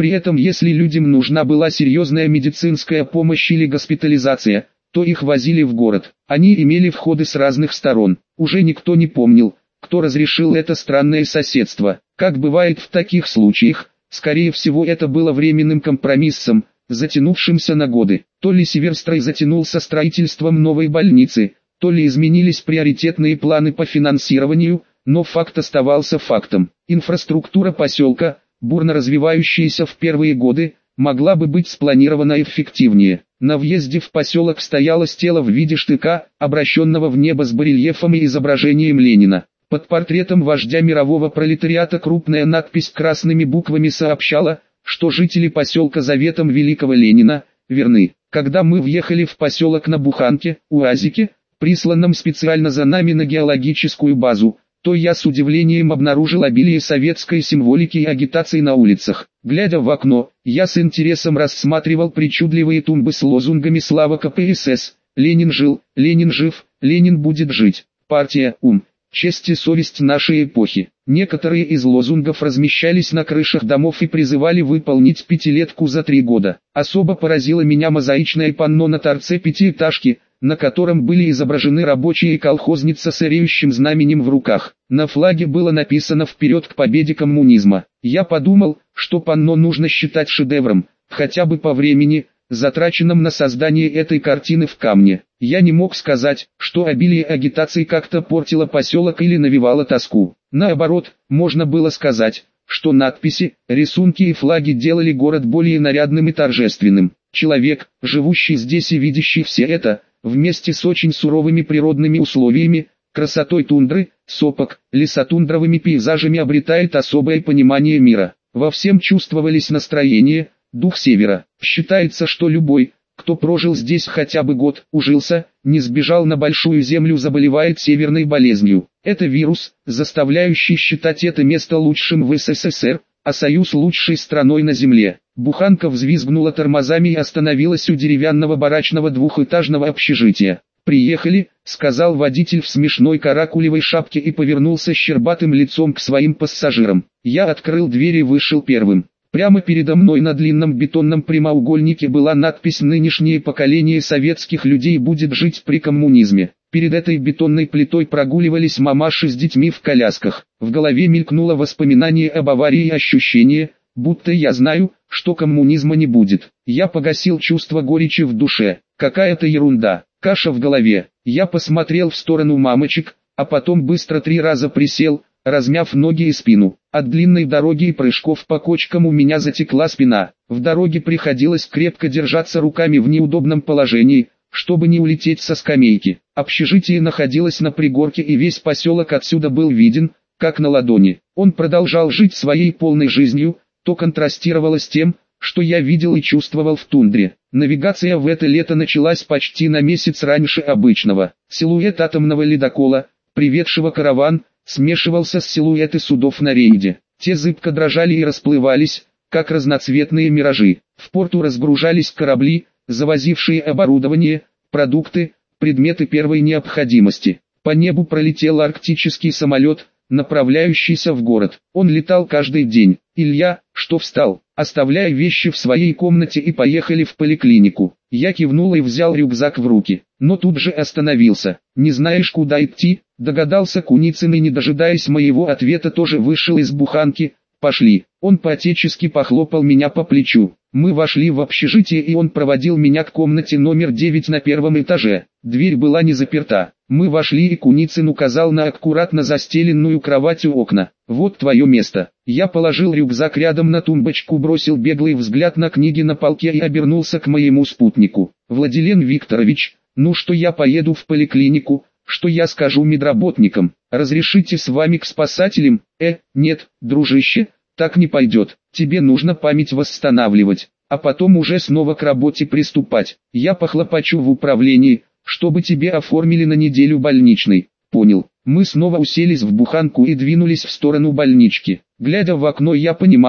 При этом если людям нужна была серьезная медицинская помощь или госпитализация, то их возили в город. Они имели входы с разных сторон. Уже никто не помнил, кто разрешил это странное соседство. Как бывает в таких случаях, скорее всего это было временным компромиссом, затянувшимся на годы. То ли Северстрой затянулся строительством новой больницы, то ли изменились приоритетные планы по финансированию, но факт оставался фактом. Инфраструктура поселка, бурно развивающаяся в первые годы, могла бы быть спланирована эффективнее. На въезде в поселок стояла стела в виде штыка, обращенного в небо с барельефом и изображением Ленина. Под портретом вождя мирового пролетариата крупная надпись красными буквами сообщала, что жители поселка заветом великого Ленина верны. Когда мы въехали в поселок на Буханке, УАЗике, присланном специально за нами на геологическую базу, то я с удивлением обнаружил обилие советской символики и агитации на улицах. Глядя в окно, я с интересом рассматривал причудливые тумбы с лозунгами «Слава КПСС», «Ленин жил», «Ленин жив», «Ленин будет жить», «Партия, ум, честь и совесть нашей эпохи». Некоторые из лозунгов размещались на крышах домов и призывали выполнить пятилетку за 3 года. Особо поразило меня мозаичное панно на торце пятиэтажки, на котором были изображены рабочие и колхозница с реющим знаменем в руках. На флаге было написано «Вперед к победе коммунизма». Я подумал, что панно нужно считать шедевром, хотя бы по времени, затраченном на создание этой картины в камне. Я не мог сказать, что обилие агитации как-то портило поселок или навевало тоску. Наоборот, можно было сказать, что надписи, рисунки и флаги делали город более нарядным и торжественным. Человек, живущий здесь и видящий все это, вместе с очень суровыми природными условиями, красотой тундры, сопок, лесотундровыми пейзажами обретает особое понимание мира. Во всем чувствовались настроение, дух севера. Считается, что любой, кто прожил здесь хотя бы год, ужился, не сбежал на большую землю, заболевает северной болезнью. Это вирус, заставляющий считать это место лучшим в СССР, а Союз лучшей страной на земле. Буханка взвизгнула тормозами и остановилась у деревянного барачного двухэтажного общежития. «Приехали», — сказал водитель в смешной каракулевой шапке и повернулся щербатым лицом к своим пассажирам. Я открыл дверь и вышел первым. Прямо передо мной на длинном бетонном прямоугольнике была надпись «Нынешнее поколение советских людей будет жить при коммунизме». Перед этой бетонной плитой прогуливались мамаши с детьми в колясках. В голове мелькнуло воспоминание об аварии и ощущение, будто я знаю, что коммунизма не будет. Я погасил чувство горечи в душе. Какая-то ерунда, каша в голове. Я посмотрел в сторону мамочек, а потом быстро 3 раза присел, размяв ноги и спину. От длинной дороги и прыжков по кочкам у меня затекла спина. В дороге приходилось крепко держаться руками в неудобном положении, чтобы не улететь со скамейки. Общежитие находилось на пригорке и весь поселок отсюда был виден, как на ладони. Он продолжал жить своей полной жизнью, то контрастировало с тем, что я видел и чувствовал в тундре. Навигация в это лето началась почти на месяц раньше обычного. Силуэт атомного ледокола, приведшего караван, смешивался с силуэты судов на рейде. Те зыбко дрожали и расплывались, как разноцветные миражи. В порту разгружались корабли, завозившие оборудование, продукты, предметы первой необходимости. По небу пролетел арктический самолет, направляющийся в город. Он летал каждый день. «Илья, что встал? Оставляй вещи в своей комнате и поехали в поликлинику». Я кивнул и взял рюкзак в руки, но тут же остановился. «Не знаешь, куда идти?» — догадался Куницын и, не дожидаясь моего ответа, тоже вышел из буханки. «Пошли». Он по-отечески похлопал меня по плечу. Мы вошли в общежитие, и он проводил меня к комнате номер 9 на 1-м этаже. Дверь была не заперта. Мы вошли, и Куницын указал на аккуратно застеленную кровать у окна. «Вот твое место». Я положил рюкзак рядом на тумбочку, бросил беглый взгляд на книги на полке и обернулся к моему спутнику. «Владилен Викторович, ну что я поеду в поликлинику, что я скажу медработникам? Разрешите с вами к спасателям?» Нет, дружище, так не пойдет. Тебе нужно память восстанавливать, а потом уже снова к работе приступать. Я похлопочу в управлении, чтобы тебе оформили на неделю больничный». «Понял». Мы снова уселись в буханку и двинулись в сторону больнички. Глядя в окно, я понимал,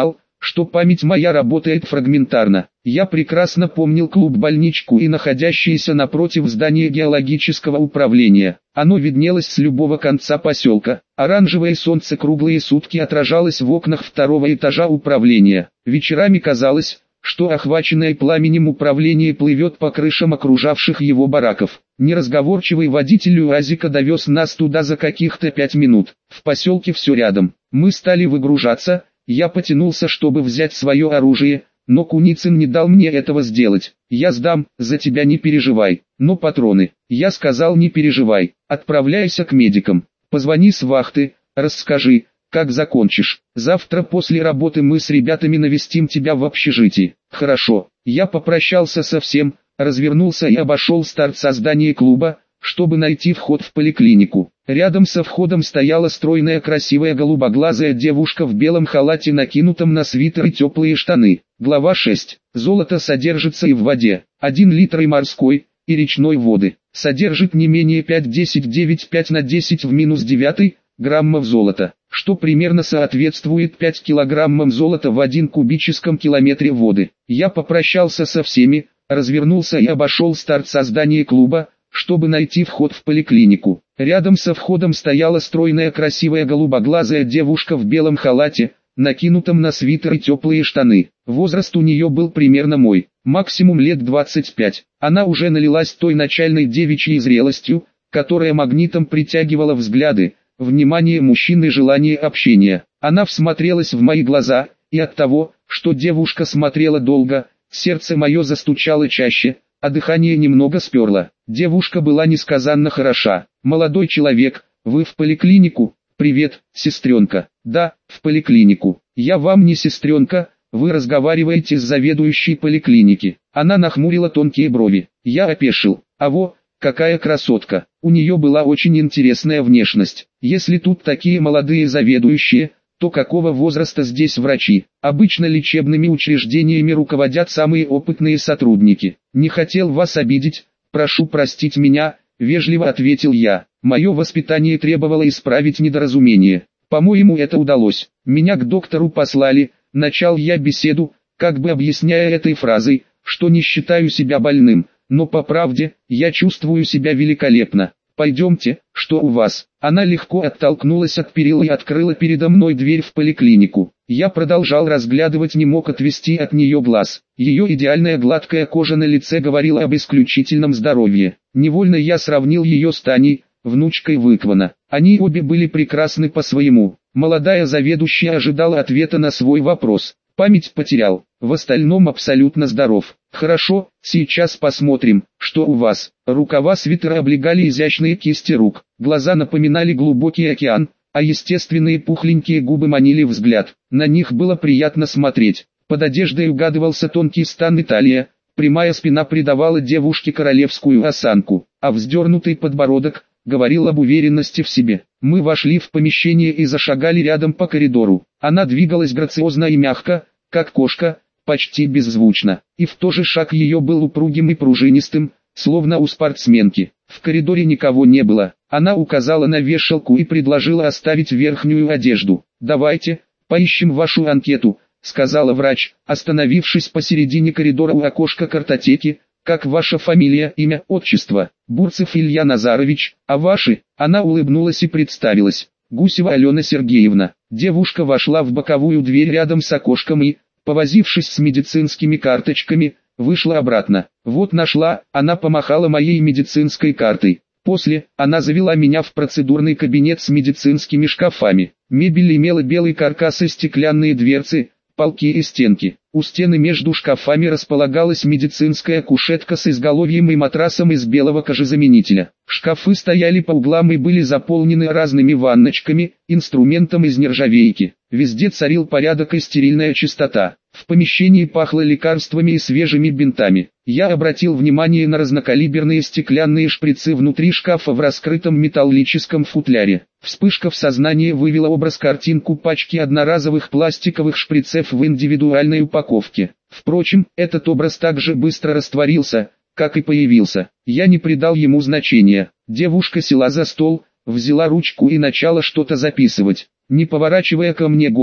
что память моя работает фрагментарно. Я прекрасно помнил клуб-больничку и находящееся напротив здание геологического управления. Оно виднелось с любого конца поселка. Оранжевое солнце круглые сутки отражалось в окнах второго этажа управления. Вечерами казалось, что охваченное пламенем управление плывет по крышам окружавших его бараков. Неразговорчивый водитель УАЗика довез нас туда за каких-то 5 минут. В поселке все рядом. Мы стали выгружаться, я потянулся, чтобы взять свое оружие, но Куницын не дал мне этого сделать. Я сдам, за тебя не переживай. Но патроны. Я сказал: не переживай, отправляйся к медикам. Позвони с вахты, расскажи, как закончишь. Завтра после работы мы с ребятами навестим тебя в общежитии. Хорошо. Я попрощался со всем, развернулся и обошел с торца здания клуба, чтобы найти вход в поликлинику. Рядом со входом стояла стройная красивая голубоглазая девушка в белом халате, накинутом на свитер и теплые штаны. Глава 6. Золото содержится и в воде. 1 литр и морской, и речной воды. Содержит не менее 5,10,9,5 на 10 в минус 9 граммов золота, что примерно соответствует 5 килограммам золота в 1 кубическом километре воды. Я попрощался со всеми, развернулся и обошел с торца здания клуба, чтобы найти вход в поликлинику. Рядом со входом стояла стройная красивая голубоглазая девушка в белом халате, накинутом на свитер и теплые штаны. Возраст у нее был примерно мой, максимум лет 25. Она уже налилась той начальной девичьей зрелостью, которая магнитом притягивала взгляды, внимание мужчин и желание общения. Она всмотрелась в мои глаза, и от того, что девушка смотрела долго, сердце мое застучало чаще, а дыхание немного сперло. Девушка была несказанно хороша. «Молодой человек, вы в поликлинику?» «Привет, сестренка». «Да, в поликлинику». «Я вам не сестренка, вы разговариваете с заведующей поликлиники». Она нахмурила тонкие брови. Я опешил. «Аво, какая красотка». У нее была очень интересная внешность. Если тут такие молодые заведующие, то какого возраста здесь врачи? Обычно лечебными учреждениями руководят самые опытные сотрудники. «Не хотел вас обидеть, прошу простить меня», — вежливо ответил я. Мое воспитание требовало исправить недоразумение. По-моему, это удалось. Меня к доктору послали, начал я беседу, как бы объясняя этой фразой, что не считаю себя больным, но по правде, я чувствую себя великолепно. «Пойдемте, что у вас?» Она легко оттолкнулась от перил и открыла передо мной дверь в поликлинику. Я продолжал разглядывать, не мог отвести от нее глаз. Ее идеальная гладкая кожа на лице говорила об исключительном здоровье. Невольно я сравнил ее с Таней, внучкой Выквана. Они обе были прекрасны по-своему. Молодая заведующая ожидала ответа на свой вопрос. Память потерял, в остальном абсолютно здоров. «Хорошо, сейчас посмотрим, что у вас». Рукава свитера облегали изящные кисти рук, глаза напоминали глубокий океан, а естественные пухленькие губы манили взгляд. На них было приятно смотреть. Под одеждой угадывался тонкий стан и талия, прямая спина придавала девушке королевскую осанку, а вздернутый подбородок говорил об уверенности в себе. Мы вошли в помещение и зашагали рядом по коридору. Она двигалась грациозно и мягко, как кошка, почти беззвучно, и в то же шаг ее был упругим и пружинистым, словно у спортсменки. В коридоре никого не было. Она указала на вешалку и предложила оставить верхнюю одежду. «Давайте, поищем вашу анкету», — сказала врач, остановившись посередине коридора у окошка картотеки. «Как ваша фамилия, имя, отчество?» «Бурцев Илья Назарович, а ваши?» Она улыбнулась и представилась. «Гусева Алена Сергеевна». Девушка вошла в боковую дверь рядом с окошком и, повозившись с медицинскими карточками, вышла обратно. «Вот нашла», она помахала моей медицинской картой. После, она завела меня в процедурный кабинет с медицинскими шкафами. Мебель имела белый каркас и стеклянные дверцы, полки и стенки. У стены между шкафами располагалась медицинская кушетка с изголовьем и матрасом из белого кожезаменителя. Шкафы стояли по углам и были заполнены разными ванночками, инструментом из нержавейки. Везде царил порядок и стерильная чистота. В помещении пахло лекарствами и свежими бинтами. Я обратил внимание на разнокалиберные стеклянные шприцы внутри шкафа в раскрытом металлическом футляре. Вспышка в сознании вывела образ-картинку пачки одноразовых пластиковых шприцев в индивидуальной упаковке. Впрочем, этот образ так же быстро растворился, как и появился. Я не придал ему значения. Девушка села за стол, взяла ручку и начала что-то записывать. Не поворачивая ко мне головы,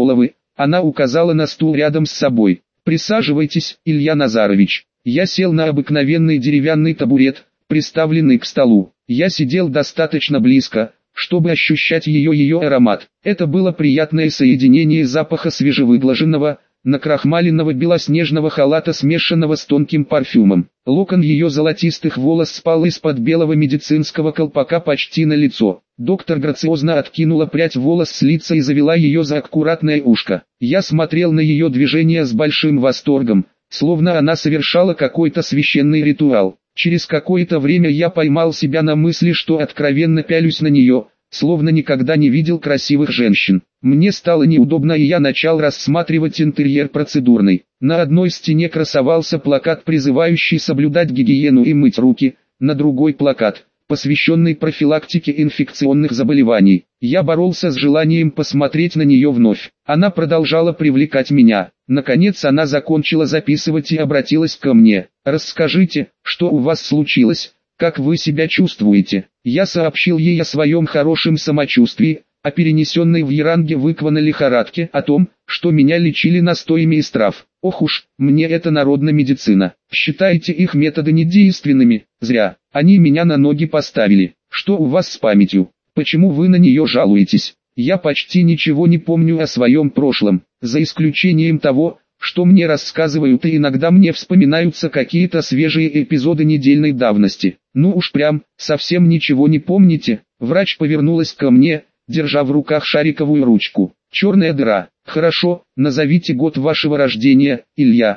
Она указала на стул рядом с собой. «Присаживайтесь, Илья Назарович». Я сел на обыкновенный деревянный табурет, приставленный к столу. Я сидел достаточно близко, чтобы ощущать ее аромат. Это было приятное соединение запаха свежевыглаженного, накрахмаленного белоснежного халата, смешанного с тонким парфюмом. Локон ее золотистых волос спал из-под белого медицинского колпака почти на лицо. Доктор грациозно откинула прядь волос с лица и завела ее за аккуратное ушко. Я смотрел на ее движения с большим восторгом, словно она совершала какой-то священный ритуал. Через какое-то время я поймал себя на мысли, что откровенно пялюсь на нее, словно никогда не видел красивых женщин. Мне стало неудобно, и я начал рассматривать интерьер процедурной. На одной стене красовался плакат, призывающий соблюдать гигиену и мыть руки, на другой плакат, посвященный профилактике инфекционных заболеваний. Я боролся с желанием посмотреть на нее вновь. Она продолжала привлекать меня. Наконец она закончила записывать и обратилась ко мне. «Расскажите, что у вас случилось, как вы себя чувствуете?» Я сообщил ей о своем хорошем самочувствии, о перенесенной в Яранге выквана лихорадке, о том, что меня лечили настоями из трав. «Ох уж, мне это народная медицина. Считаете их методы недейственными? Зря. Они меня на ноги поставили. Что у вас с памятью? Почему вы на нее жалуетесь? Я почти ничего не помню о своем прошлом, за исключением того, что мне рассказывают, и иногда мне вспоминаются какие-то свежие эпизоды недельной давности. Ну уж прям, совсем ничего не помните?» Врач повернулась ко мне, держа в руках шариковую ручку. «Черная дыра. Хорошо, назовите год вашего рождения, Илья».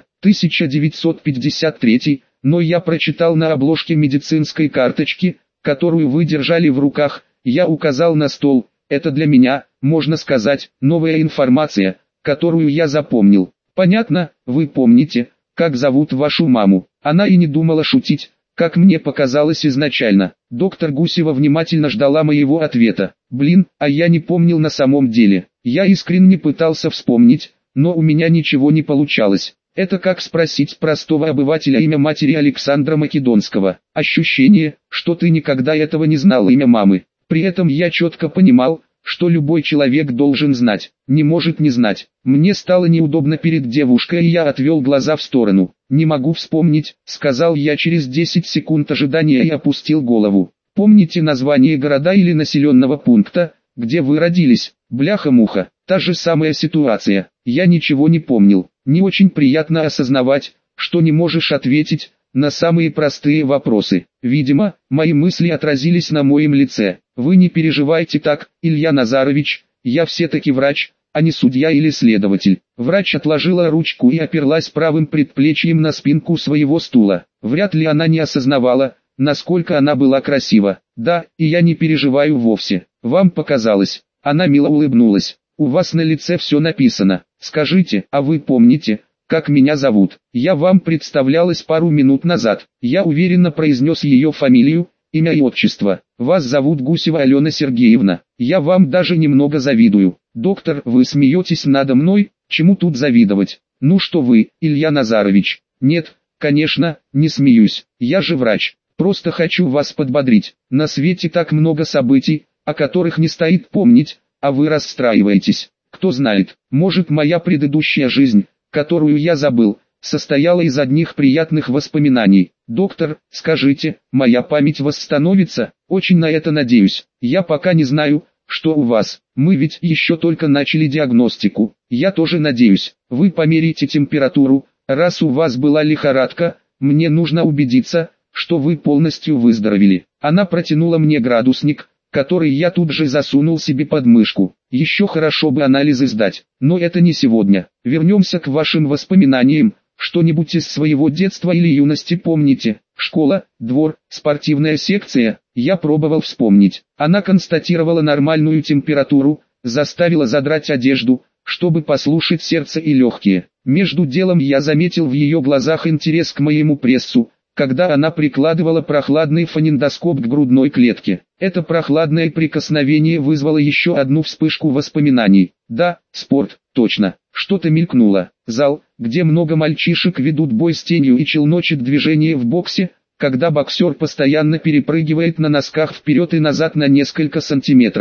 1953, но я прочитал на обложке медицинской карточки, которую вы держали в руках. Я указал на стол. Это для меня, можно сказать, новая информация, которую я запомнил. «Понятно, вы помните, как зовут вашу маму?» Она и не думала шутить, как мне показалось изначально. Доктор Гусева внимательно ждала моего ответа. Блин, а я не помнил на самом деле. Я искренне пытался вспомнить, но у меня ничего не получалось. Это как спросить простого обывателя имя матери Александра Македонского. Ощущение, что ты никогда этого не знал, имя мамы. При этом я четко понимал, что любой человек должен знать, не может не знать. Мне стало неудобно перед девушкой, и я отвел глаза в сторону. «Не могу вспомнить», — сказал я через 10 секунд ожидания и опустил голову. «Помните название города или населенного пункта, где вы родились?» Бляха-муха, та же самая ситуация. Я ничего не помнил. Не очень приятно осознавать, что не можешь ответить на самые простые вопросы. Видимо, мои мысли отразились на моем лице. «Вы не переживайте так, Илья Назарович, я все-таки врач, а не судья или следователь». Врач отложила ручку и оперлась правым предплечьем на спинку своего стула. Вряд ли она не осознавала, насколько она была красива. «Да, и я не переживаю вовсе. Вам показалось». Она мило улыбнулась. «У вас на лице все написано. Скажите, а вы помните, как меня зовут?» «Я вам представлялась пару минут назад». Я уверенно произнес ее фамилию, имя и отчество. «Вас зовут Гусева Алена Сергеевна. Я вам даже немного завидую». «Доктор, вы смеетесь надо мной? Чему тут завидовать?» «Ну что вы, Илья Назарович?» «Нет, конечно, не смеюсь. Я же врач. Просто хочу вас подбодрить. На свете так много событий, о которых не стоит помнить, а вы расстраиваетесь. Кто знает, может, моя предыдущая жизнь, которую я забыл, состояла из одних приятных воспоминаний. Доктор, скажите, моя память восстановится? Очень на это надеюсь. Я пока не знаю, что у вас. Мы ведь еще только начали диагностику. Я тоже надеюсь. Вы померите температуру. Раз у вас была лихорадка, мне нужно убедиться, что вы полностью выздоровели». Она протянула мне градусник, который я тут же засунул себе под мышку. Еще хорошо бы анализы сдать, но это не сегодня. Вернемся к вашим воспоминаниям. Что-нибудь из своего детства или юности помните? Школа, двор, спортивная секция? Я пробовал вспомнить. Она констатировала нормальную температуру, заставила задрать одежду, чтобы послушать сердце и легкие. Между делом я заметил в ее глазах интерес к моему прессу, когда она прикладывала прохладный фонендоскоп к грудной клетке. Это прохладное прикосновение вызвало еще одну вспышку воспоминаний. Да, спорт, точно. Что-то мелькнуло. Зал, где много мальчишек ведут бой с тенью и челночит движение в боксе, когда боксер постоянно перепрыгивает на носках вперед и назад на несколько сантиметров.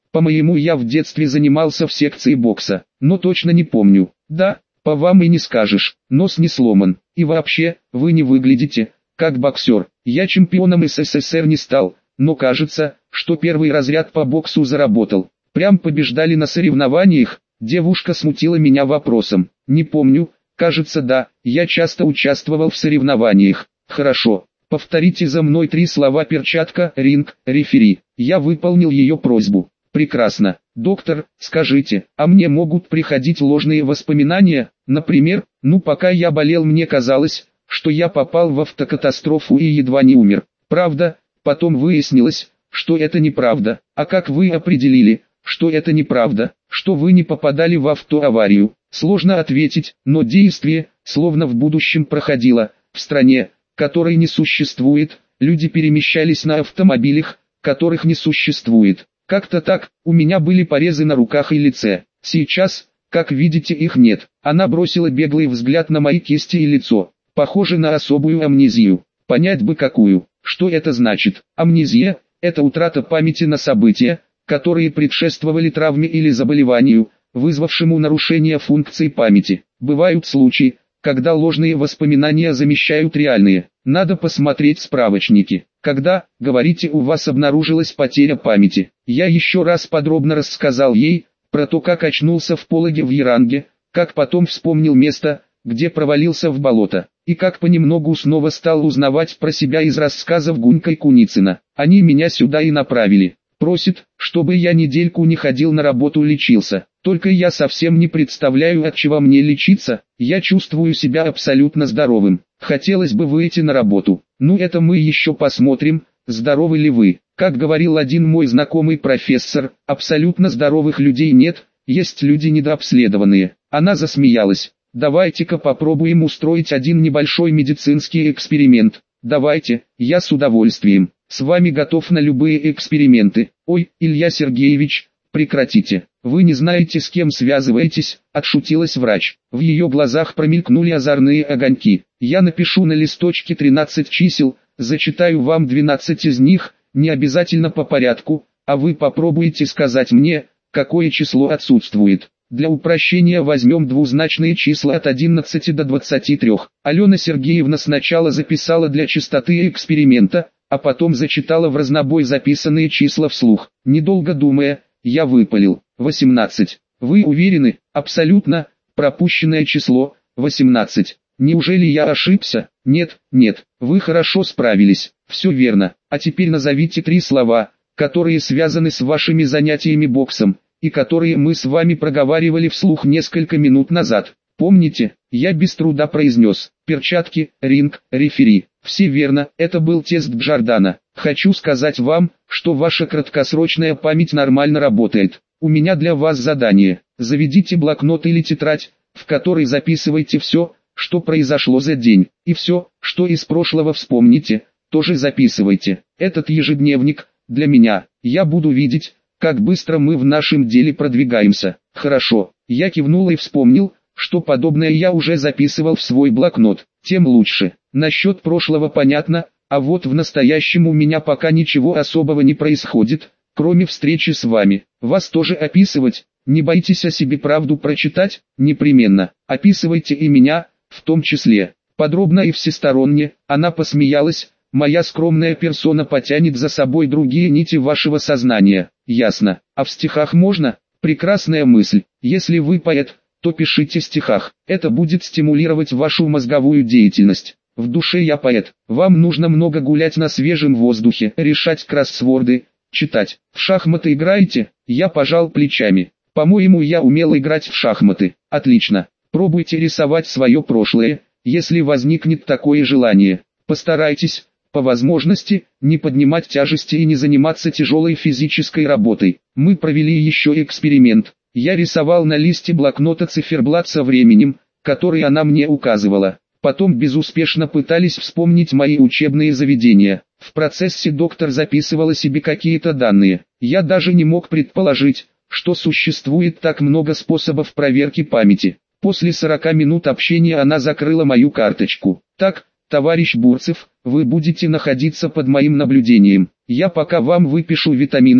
По-моему, я в детстве занимался в секции бокса, но точно не помню. Да, по вам и не скажешь, нос не сломан. И вообще, вы не выглядите как боксер. Я чемпионом СССР не стал, но кажется, что первый разряд по боксу заработал. Прям побеждали на соревнованиях. Девушка смутила меня вопросом. Не помню, кажется да, я часто участвовал в соревнованиях. Хорошо, повторите за мной 3 слова: перчатка, ринг, рефери. Я выполнил ее просьбу. Прекрасно. Доктор, скажите, а мне могут приходить ложные воспоминания? Например, пока я болел, мне казалось, что я попал в автокатастрофу и едва не умер. Правда, потом выяснилось, что это неправда. А как вы определили, что это неправда, что вы не попадали в автоаварию? Сложно ответить, но действие, словно в будущем проходило. В стране, которой не существует, люди перемещались на автомобилях, которых не существует. Как-то так, у меня были порезы на руках и лице. Сейчас, как видите, их нет. Она бросила беглый взгляд на мои кисти и лицо. Похоже на особую амнезию. Понять бы какую. Что это значит? Амнезия – это утрата памяти на события, которые предшествовали травме или заболеванию, вызвавшему нарушение функций памяти. Бывают случаи, когда ложные воспоминания замещают реальные. Надо посмотреть справочники. Когда, говорите, у вас обнаружилась потеря памяти? Я еще раз подробно рассказал ей про то, как очнулся в пологе в Яранге, как потом вспомнил место, где провалился в болото, и как понемногу снова стал узнавать про себя из рассказов Гунька и Куницына. Они меня сюда и направили. Просит, чтобы я недельку не ходил на работу, лечился. Только я совсем не представляю, от чего мне лечиться. Я чувствую себя абсолютно здоровым. Хотелось бы выйти на работу. Это мы еще посмотрим, здоровы ли вы. Как говорил один мой знакомый профессор, абсолютно здоровых людей нет, есть люди недообследованные. Она засмеялась. Давайте-ка попробуем устроить один небольшой медицинский эксперимент. Давайте, я с удовольствием. С вами готов на любые эксперименты. Ой, Илья Сергеевич, прекратите. Вы не знаете, с кем связываетесь, отшутилась врач. В ее глазах промелькнули озорные огоньки. Я напишу на листочке 13 чисел, зачитаю вам 12 из них, не обязательно по порядку, а вы попробуйте сказать мне, какое число отсутствует. Для упрощения возьмем двузначные числа от 11 до 23. Алена Сергеевна сначала записала для чистоты эксперимента, а потом зачитала в разнобой записанные числа вслух. Недолго думая, я выпалил: 18. Вы уверены? Абсолютно. Пропущенное число – 18. Неужели я ошибся? Нет, вы хорошо справились. Все верно. А теперь назовите 3 слова, которые связаны с вашими занятиями боксом, и которые мы с вами проговаривали вслух несколько минут назад. Помните? Я без труда произнес: перчатки, ринг, рефери. Все верно, это был тест Джордана. Хочу сказать вам, что ваша краткосрочная память нормально работает. У меня для вас задание. Заведите блокнот или тетрадь, в которой записывайте все, что произошло за день. И все, что из прошлого вспомните, тоже записывайте. Этот ежедневник для меня. Я буду видеть, как быстро мы в нашем деле продвигаемся. Хорошо. Я кивнул и вспомнил, что подобное я уже записывал в свой блокнот. Тем лучше. Насчет прошлого понятно, а вот в настоящем у меня пока ничего особого не происходит, кроме встречи с вами. Вас тоже описывать? Не боитесь о себе правду прочитать? Непременно. Описывайте и меня, в том числе. Подробно и всесторонне. Она посмеялась. Моя скромная персона потянет за собой другие нити вашего сознания. Ясно. А в стихах можно? Прекрасная мысль. Если вы поэт, то пишите в стихах. Это будет стимулировать вашу мозговую деятельность. В душе я поэт. Вам нужно много гулять на свежем воздухе, решать кроссворды, читать. В шахматы играете? Я пожал плечами. По-моему, я умел играть в шахматы. Отлично. Пробуйте рисовать свое прошлое, если возникнет такое желание. Постарайтесь, по возможности, не поднимать тяжести и не заниматься тяжелой физической работой. Мы провели еще эксперимент. Я рисовал на листе блокнота циферблат со временем, который она мне указывала. Потом безуспешно пытались вспомнить мои учебные заведения. В процессе доктор записывала себе какие-то данные. Я даже не мог предположить, что существует так много способов проверки памяти. После 40 минут общения она закрыла мою карточку. Так, товарищ Бурцев, вы будете находиться под моим наблюдением. Я пока вам выпишу витамины,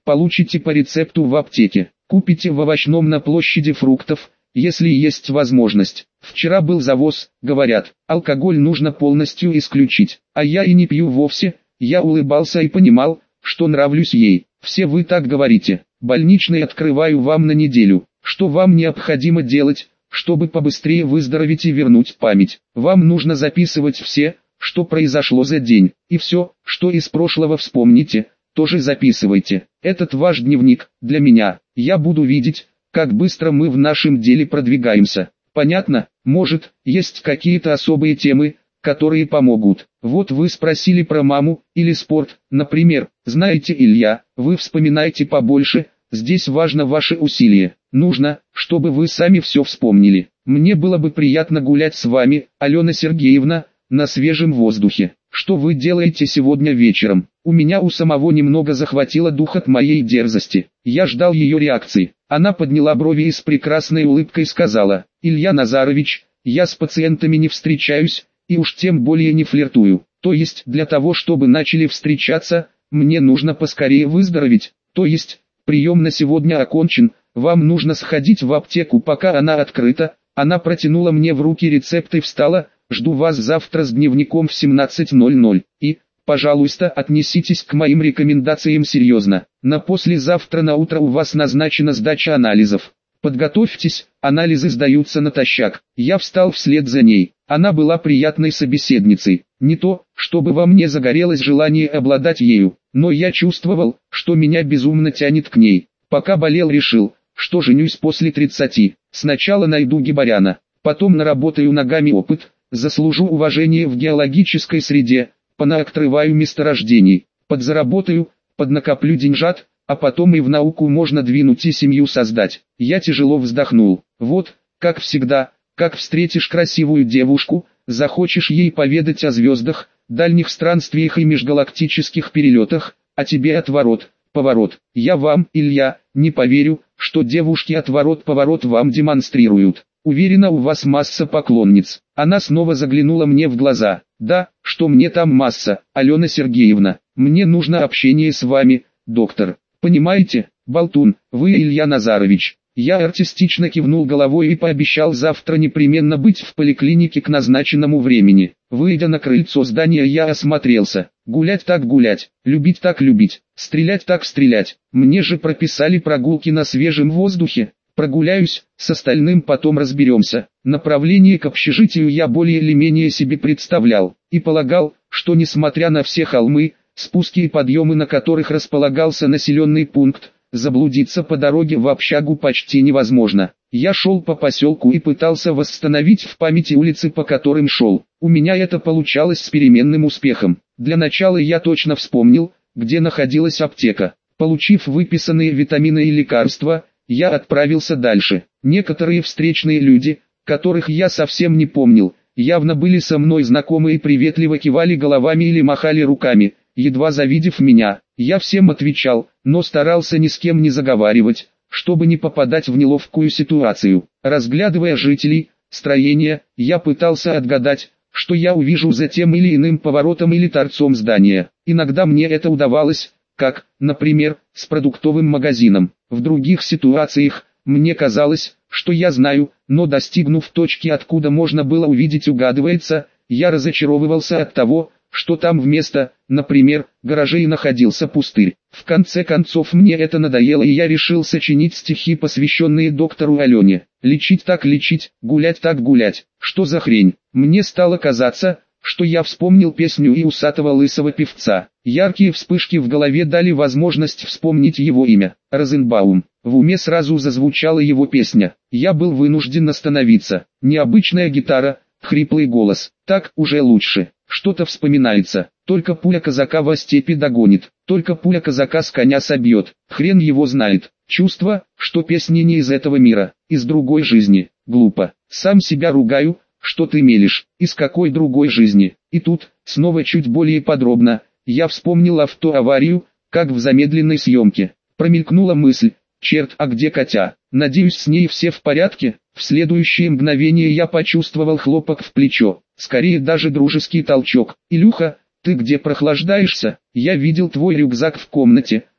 получите по рецепту в аптеке. Купите в овощном на площади фруктов, если есть возможность. Вчера был завоз, говорят, алкоголь нужно полностью исключить. А я и не пью вовсе. Я улыбался и понимал, что нравлюсь ей. Все вы так говорите. Больничный открываю вам на неделю. Что вам необходимо делать, чтобы побыстрее выздороветь и вернуть память? Вам нужно записывать все, что произошло за день. И все, что из прошлого вспомните, тоже записывайте. Этот ваш дневник, для меня. Я буду видеть, как быстро мы в нашем деле продвигаемся. Понятно? Может, есть какие-то особые темы, которые помогут. Вот вы спросили про маму, или спорт, например. Знаете, Илья, вы вспоминайте побольше, здесь важно ваши усилия. Нужно, чтобы вы сами все вспомнили. Мне было бы приятно гулять с вами, Алена Сергеевна, на свежем воздухе. Что вы делаете сегодня вечером? У меня у самого немного захватило дух от моей дерзости. Я ждал ее реакции. Она подняла брови и с прекрасной улыбкой сказала: «Илья Назарович, я с пациентами не встречаюсь, и уж тем более не флиртую. То есть, для того, чтобы начали встречаться, мне нужно поскорее выздороветь. То есть, прием на сегодня окончен, вам нужно сходить в аптеку, пока она открыта». Она протянула мне в руки рецепт и встала: «Жду вас завтра с дневником в 17:00. И, пожалуйста, отнеситесь к моим рекомендациям серьезно. На послезавтра на утро у вас назначена сдача анализов. Подготовьтесь, анализы сдаются натощак». Я встал вслед за ней. Она была приятной собеседницей. Не то, чтобы во мне загорелось желание обладать ею, но я чувствовал, что меня безумно тянет к ней. Пока болел, решил, что женюсь после 30. Сначала найду Гибаряна, потом наработаю ногами опыт, заслужу уважение в геологической среде, понааоткрываю месторождений, подзаработаю, поднакоплю деньжат, а потом и в науку можно двинуть и семью создать. Я тяжело вздохнул. Вот, как всегда, как встретишь красивую девушку, захочешь ей поведать о звездах, дальних странствиях и межгалактических перелетах, а тебе отворот, поворот. Я вам, Илья, не поверю, что девушки отворот-поворот вам демонстрируют. Уверена, у вас масса поклонниц. Она снова заглянула мне в глаза. Да, что мне там масса, Алена Сергеевна. Мне нужно общение с вами, доктор. Понимаете, болтун, вы Илья Назарович. Я артистично кивнул головой и пообещал завтра непременно быть в поликлинике к назначенному времени. Выйдя на крыльцо здания, я осмотрелся. Гулять так гулять, любить так любить, стрелять так стрелять. Мне же прописали прогулки на свежем воздухе. Прогуляюсь, с остальным потом разберемся. Направление к общежитию я более или менее себе представлял, и полагал, что несмотря на все холмы, спуски и подъемы, на которых располагался населенный пункт, заблудиться по дороге в общагу почти невозможно. Я шел по поселку и пытался восстановить в памяти улицы, по которым шел. У меня это получалось с переменным успехом. Для начала я точно вспомнил, где находилась аптека. Получив выписанные витамины и лекарства, я отправился дальше. Некоторые встречные люди, которых я совсем не помнил, явно были со мной знакомы и приветливо кивали головами или махали руками, едва завидев меня. Я всем отвечал, но старался ни с кем не заговаривать, чтобы не попадать в неловкую ситуацию. Разглядывая жителей, строения, я пытался отгадать, что я увижу за тем или иным поворотом или торцом здания. Иногда мне это удавалось, как, например, с продуктовым магазином. В других ситуациях, мне казалось, что я знаю, но достигнув точки, откуда можно было увидеть, угадывается, я разочаровывался от того, что там вместо, например, гаражей находился пустырь. В конце концов мне это надоело, и я решил сочинить стихи, посвященные доктору Алене. Лечить так лечить, гулять так гулять. Что за хрень? Мне стало казаться, что я вспомнил песню и усатого лысого певца. Яркие вспышки в голове дали возможность вспомнить его имя. Розенбаум. В уме сразу зазвучала его песня. Я был вынужден остановиться. Необычная гитара, хриплый голос. Так уже лучше. Что-то вспоминается. Только пуля казака во степи догонит. Только пуля казака с коня собьет. Хрен его знает. Чувство, что песни не из этого мира, из другой жизни. Глупо. Сам себя ругаю. Что ты мелешь? Из какой другой жизни? И тут, снова чуть более подробно, я вспомнил автоаварию, как в замедленной съемке. Промелькнула мысль: черт, а где Катя? Надеюсь, с ней все в порядке. В следующее мгновение я почувствовал хлопок в плечо, скорее даже дружеский толчок. Илюха, ты где прохлаждаешься? Я видел твой рюкзак в комнате,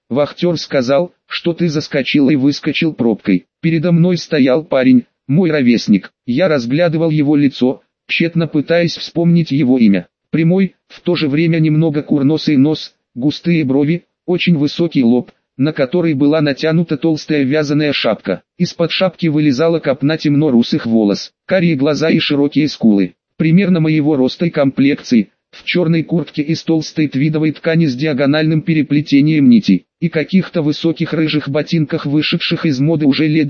Вахтер сказал, что ты заскочил и выскочил пробкой. Передо мной стоял парень, мой ровесник. Я разглядывал его лицо, тщетно пытаясь вспомнить его имя. Прямой, в то же время немного курносый нос, густые брови, очень высокий лоб, на который была натянута толстая вязаная шапка. Из-под шапки вылезала копна темно-русых волос, карие глаза и широкие скулы. Примерно моего роста и комплекции, в черной куртке из толстой твидовой ткани с диагональным переплетением нитей, и каких-то высоких рыжих ботинках, вышедших из моды уже лет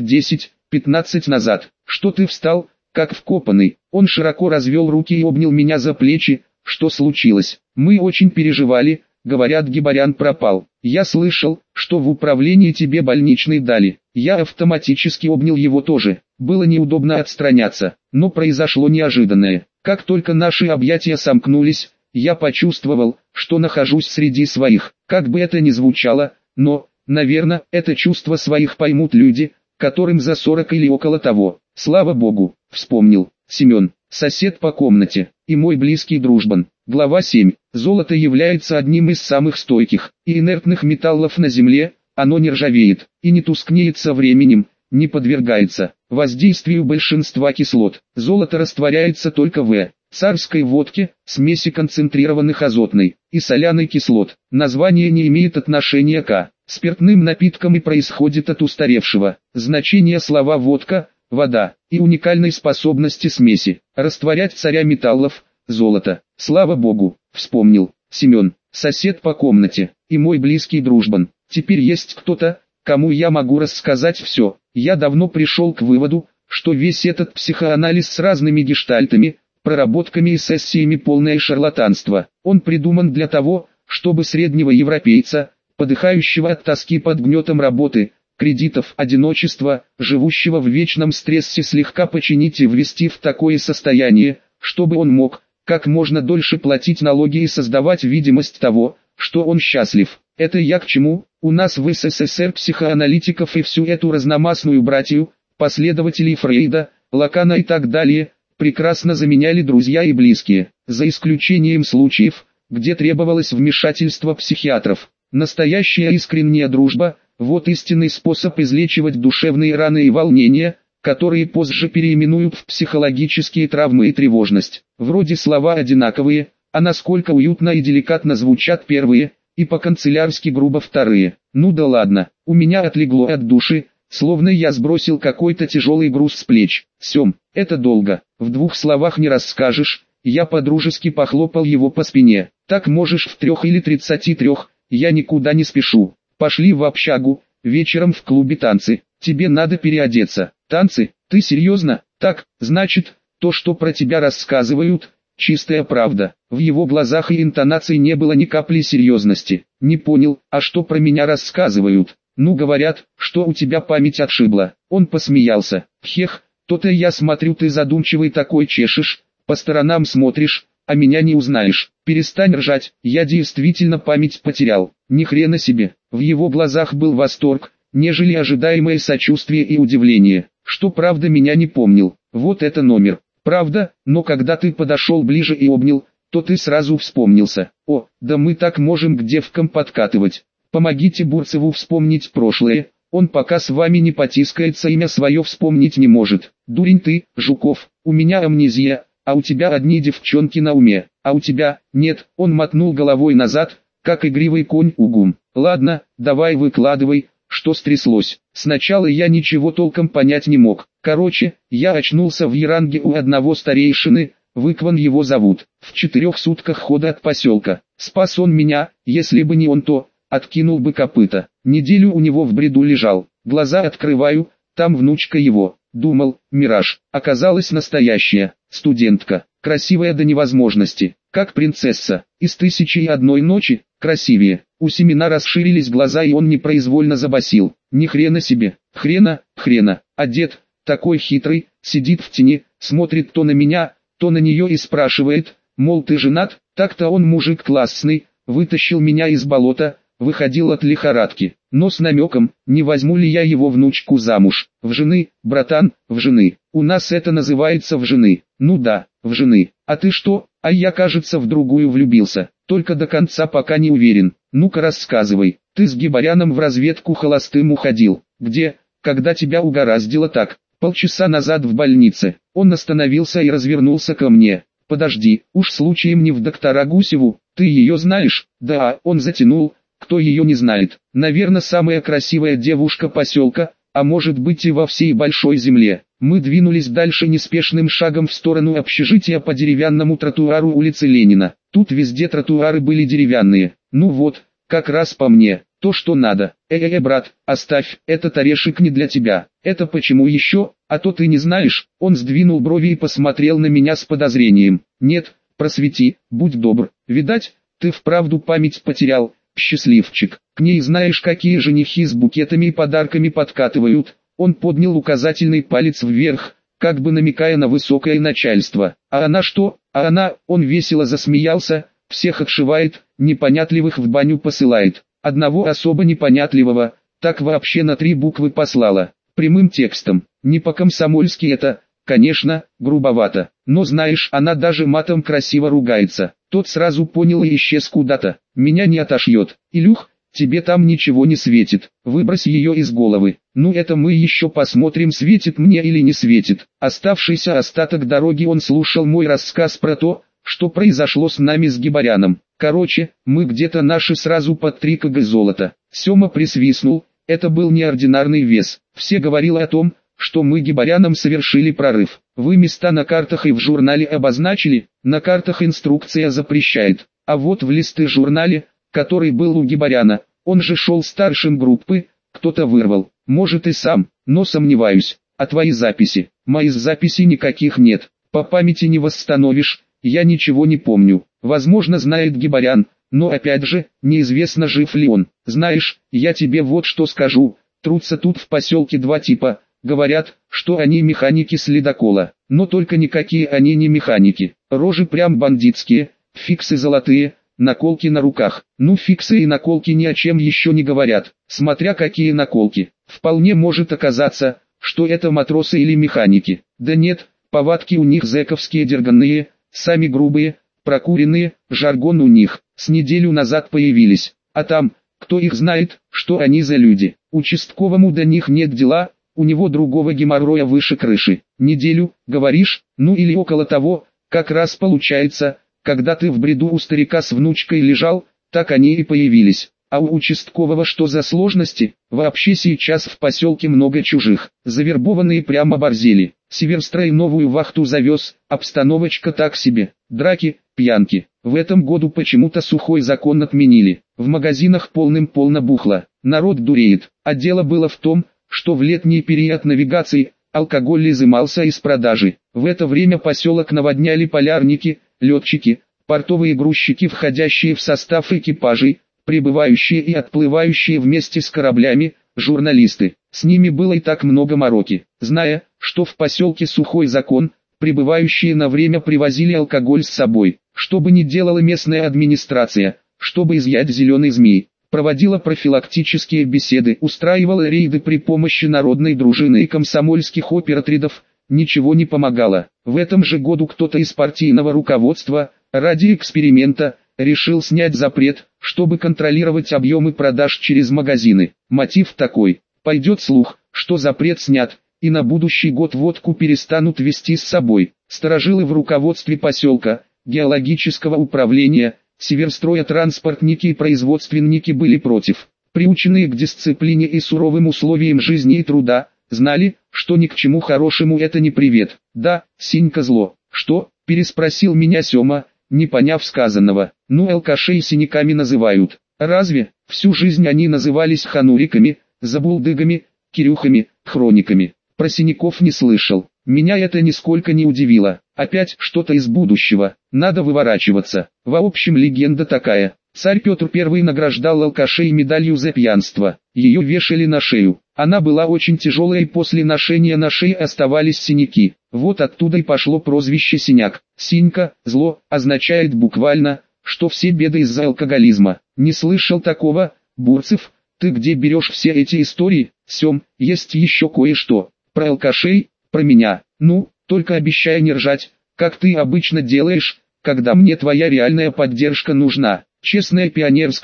10-15 назад. «Что ты встал, как вкопанный?» Он широко развел руки и обнял меня за плечи. «Что случилось? Мы очень переживали, говорят, Гибарян пропал. Я слышал, что в управлении тебе больничный дали». Я автоматически обнял его тоже. Было неудобно отстраняться, но произошло неожиданное. Как только наши объятия сомкнулись, я почувствовал, что нахожусь среди своих. Как бы это ни звучало, но, наверное, это чувство своих поймут люди, которым за 40 или около того. Слава Богу, вспомнил. Семен, сосед по комнате, и мой близкий дружбан. Глава 7. Золото является одним из самых стойких и инертных металлов на Земле. Оно не ржавеет и не тускнеет со временем, не подвергается воздействию большинства кислот. Золото растворяется только в царской водке, смеси концентрированных азотной и соляной кислот. Название не имеет отношения к спиртным напиткам и происходит от устаревшего значения слова водка, вода и уникальной способности смеси растворять царя металлов, золото. Слава Богу, вспомнил. Семен, сосед по комнате и мой близкий дружбан. Теперь есть кто-то, кому я могу рассказать все. Я давно пришел к выводу, что весь этот психоанализ с разными гештальтами, проработками и сессиями полное шарлатанство. Он придуман для того, чтобы среднего европейца, подыхающего от тоски под гнетом работы, кредитов, одиночества, живущего в вечном стрессе, слегка починить и ввести в такое состояние, чтобы он мог, как можно дольше платить налоги и создавать видимость того, что он счастлив. Это я к чему? У нас в СССР психоаналитиков и всю эту разномастную братью, последователей Фрейда, Лакана и так далее, прекрасно заменяли друзья и близкие, за исключением случаев, где требовалось вмешательство психиатров. Настоящая искренняя дружба – вот истинный способ излечивать душевные раны и волнения, которые позже переименуют в психологические травмы и тревожность. Вроде слова одинаковые, а насколько уютно и деликатно звучат первые, и по-канцелярски грубо вторые. Ну да ладно, у меня отлегло от души, словно я сбросил какой-то тяжелый груз с плеч. Сем, это долго, в 2 словах не расскажешь. Я подружески похлопал его по спине. Так можешь в 3 или 33, я никуда не спешу. Пошли в общагу, вечером в клубе танцы. Тебе надо переодеться. Танцы? Ты серьезно? Так, значит, то, что про тебя рассказывают, чистая правда. В его глазах и интонации не было ни капли серьезности. Не понял, а что про меня рассказывают? Ну говорят, что у тебя память отшибла. Он посмеялся. Хех, то-то я смотрю, ты задумчивый такой, чешешь, по сторонам смотришь, а меня не узнаешь. Перестань ржать, я действительно память потерял. Ни хрена себе. В его глазах был восторг, нежели ожидаемое сочувствие и удивление. Что правда, меня не помнил. Вот это номер. Правда, но когда ты подошел ближе и обнял, то ты сразу вспомнился. О, да мы так можем к девкам подкатывать. Помогите Бурцеву вспомнить прошлое, он пока с вами не потискается, имя свое вспомнить не может. Дурень ты, Жуков, у меня амнезия, а у тебя одни девчонки на уме, а у тебя, нет, он мотнул головой назад, как игривый конь угум. Ладно, давай выкладывай, что стряслось. Сначала я ничего толком понять не мог. Короче, я очнулся в Яранге у одного старейшины, Выкван его зовут, в 4 сутках хода от поселка. Спас он меня, если бы не он, то откинул бы копыта. Неделю у него в бреду лежал, глаза открываю, там внучка его. Думал, мираж, оказалась настоящая, студентка, красивая до невозможности, как принцесса, из 1001 ночи, красивее. У Семена расширились глаза и он непроизвольно забасил. Ни хрена себе, хрена, а дед, такой хитрый, сидит в тени, смотрит то на меня, то на нее и спрашивает, мол, ты женат? Так-то он мужик классный, вытащил меня из болота, выходил от лихорадки, но с намеком, не возьму ли я его внучку замуж. В жены, братан, в жены. У нас это называется в жены. Ну да, в жены. А ты что? А я, кажется, в другую влюбился. Только до конца пока не уверен. Ну-ка рассказывай, ты с Гибаряном в разведку холостым уходил. Где, когда тебя угораздило так? Полчаса назад в больнице. Он остановился и развернулся ко мне. Подожди, уж случаем не в доктора Гусеву, ты ее знаешь? Да, он затянул, кто ее не знает. Наверное, самая красивая девушка поселка, а может быть и во всей большой земле. Мы двинулись дальше неспешным шагом в сторону общежития по деревянному тротуару улицы Ленина. Тут везде тротуары были деревянные. Ну вот, как раз по мне, то что надо. Брат, оставь, этот орешек не для тебя. Это почему еще, а то ты не знаешь. Он сдвинул брови и посмотрел на меня с подозрением. Нет, просвети, будь добр. Видать, ты вправду память потерял, счастливчик. К ней знаешь какие женихи с букетами и подарками подкатывают. Он поднял указательный палец вверх, как бы намекая на высокое начальство. А она что? А она, он весело засмеялся, всех отшивает, непонятливых в баню посылает. Одного особо непонятливого, так вообще на 3 буквы послала. Прямым текстом. Не по-комсомольски это, конечно, грубовато. Но знаешь, она даже матом красиво ругается. Тот сразу понял и исчез куда-то. Меня не отошьет. Илюх, тебе там ничего не светит. Выбрось ее из головы. Ну это мы еще посмотрим, светит мне или не светит. Оставшийся остаток дороги он слушал мой рассказ про то, что произошло с нами с Гибаряном. Короче, мы где-то наши сразу под 3 кг золота. Сема присвистнул, это был неординарный вес. Все говорили о том, что мы Гибаряном совершили прорыв. Вы места на картах и в журнале обозначили, на картах инструкция запрещает. А вот в листы журнале, который был у Гибаряна, он же шел старшим группы, кто-то вырвал. Может и сам, но сомневаюсь. А твои записи? Моих записей никаких нет. По памяти не восстановишь. Я ничего не помню. Возможно, знает Гибарян, но опять же, неизвестно, жив ли он. Знаешь, я тебе вот что скажу. Трутся тут в поселке 2 типа. Говорят, что они механики с ледокола. Но только никакие они не механики. Рожи прям бандитские, фиксы золотые, наколки на руках. Ну фиксы и наколки ни о чем еще не говорят. Смотря какие наколки. Вполне может оказаться, что это матросы или механики. Да нет, повадки у них зэковские дерганные. Сами грубые, прокуренные, жаргон у них, с неделю назад появились. А там, кто их знает, что они за люди. Участковому до них нет дела, у него другого геморроя выше крыши. Неделю, говоришь, ну или около того, как раз получается, когда ты в бреду у старика с внучкой лежал, так они и появились. А у участкового что за сложности? Вообще сейчас в поселке много чужих, завербованные прямо борзели. Северстрой новую вахту завез, обстановочка так себе, драки, пьянки. В этом году почему-то сухой закон отменили. В магазинах полным-полно бухла, народ дуреет. А дело было в том, что в летний период навигации, алкоголь изымался из продажи. В это время поселок наводняли полярники, летчики, портовые грузчики, входящие в состав экипажей, прибывающие и отплывающие вместе с кораблями, журналисты. С ними было и так много мороки. Зная, что в поселке сухой закон, прибывающие на время привозили алкоголь с собой. Что бы ни делала местная администрация, чтобы изъять зеленый змей, проводила профилактические беседы, устраивала рейды при помощи народной дружины и комсомольских оперотрядов, ничего не помогало. В этом же году кто-то из партийного руководства, ради эксперимента, решил снять запрет, чтобы контролировать объемы продаж через магазины. Мотив такой: пойдет слух, что запрет снят, и на будущий год водку перестанут везти с собой. Старожилы в руководстве поселка, геологического управления, Северстроя, транспортники и производственники были против. Приученные к дисциплине и суровым условиям жизни и труда, знали, что ни к чему хорошему это не привет. Да, синька зло. Что? Переспросил меня Сема, не поняв сказанного. Ну алкашей синяками называют. Разве? Всю жизнь они назывались хануриками, забулдыгами, кирюхами, хрониками. Про синяков не слышал. Меня это нисколько не удивило. Опять что-то из будущего. Надо выворачиваться. В общем, легенда такая. Царь Петр I награждал алкашей медалью за пьянство. Ее вешали на шею. Она была очень тяжелая, и после ношения на шее оставались синяки. Вот оттуда и пошло прозвище синяк. Синька, зло, означает буквально, что все беды из-за алкоголизма. Не слышал такого, Бурцев? Ты где берешь все эти истории? Сем, есть еще кое-что. Про алкашей, про меня. Ну, только обещай не ржать, как ты обычно делаешь, когда мне твоя реальная поддержка нужна. Честная пионерская,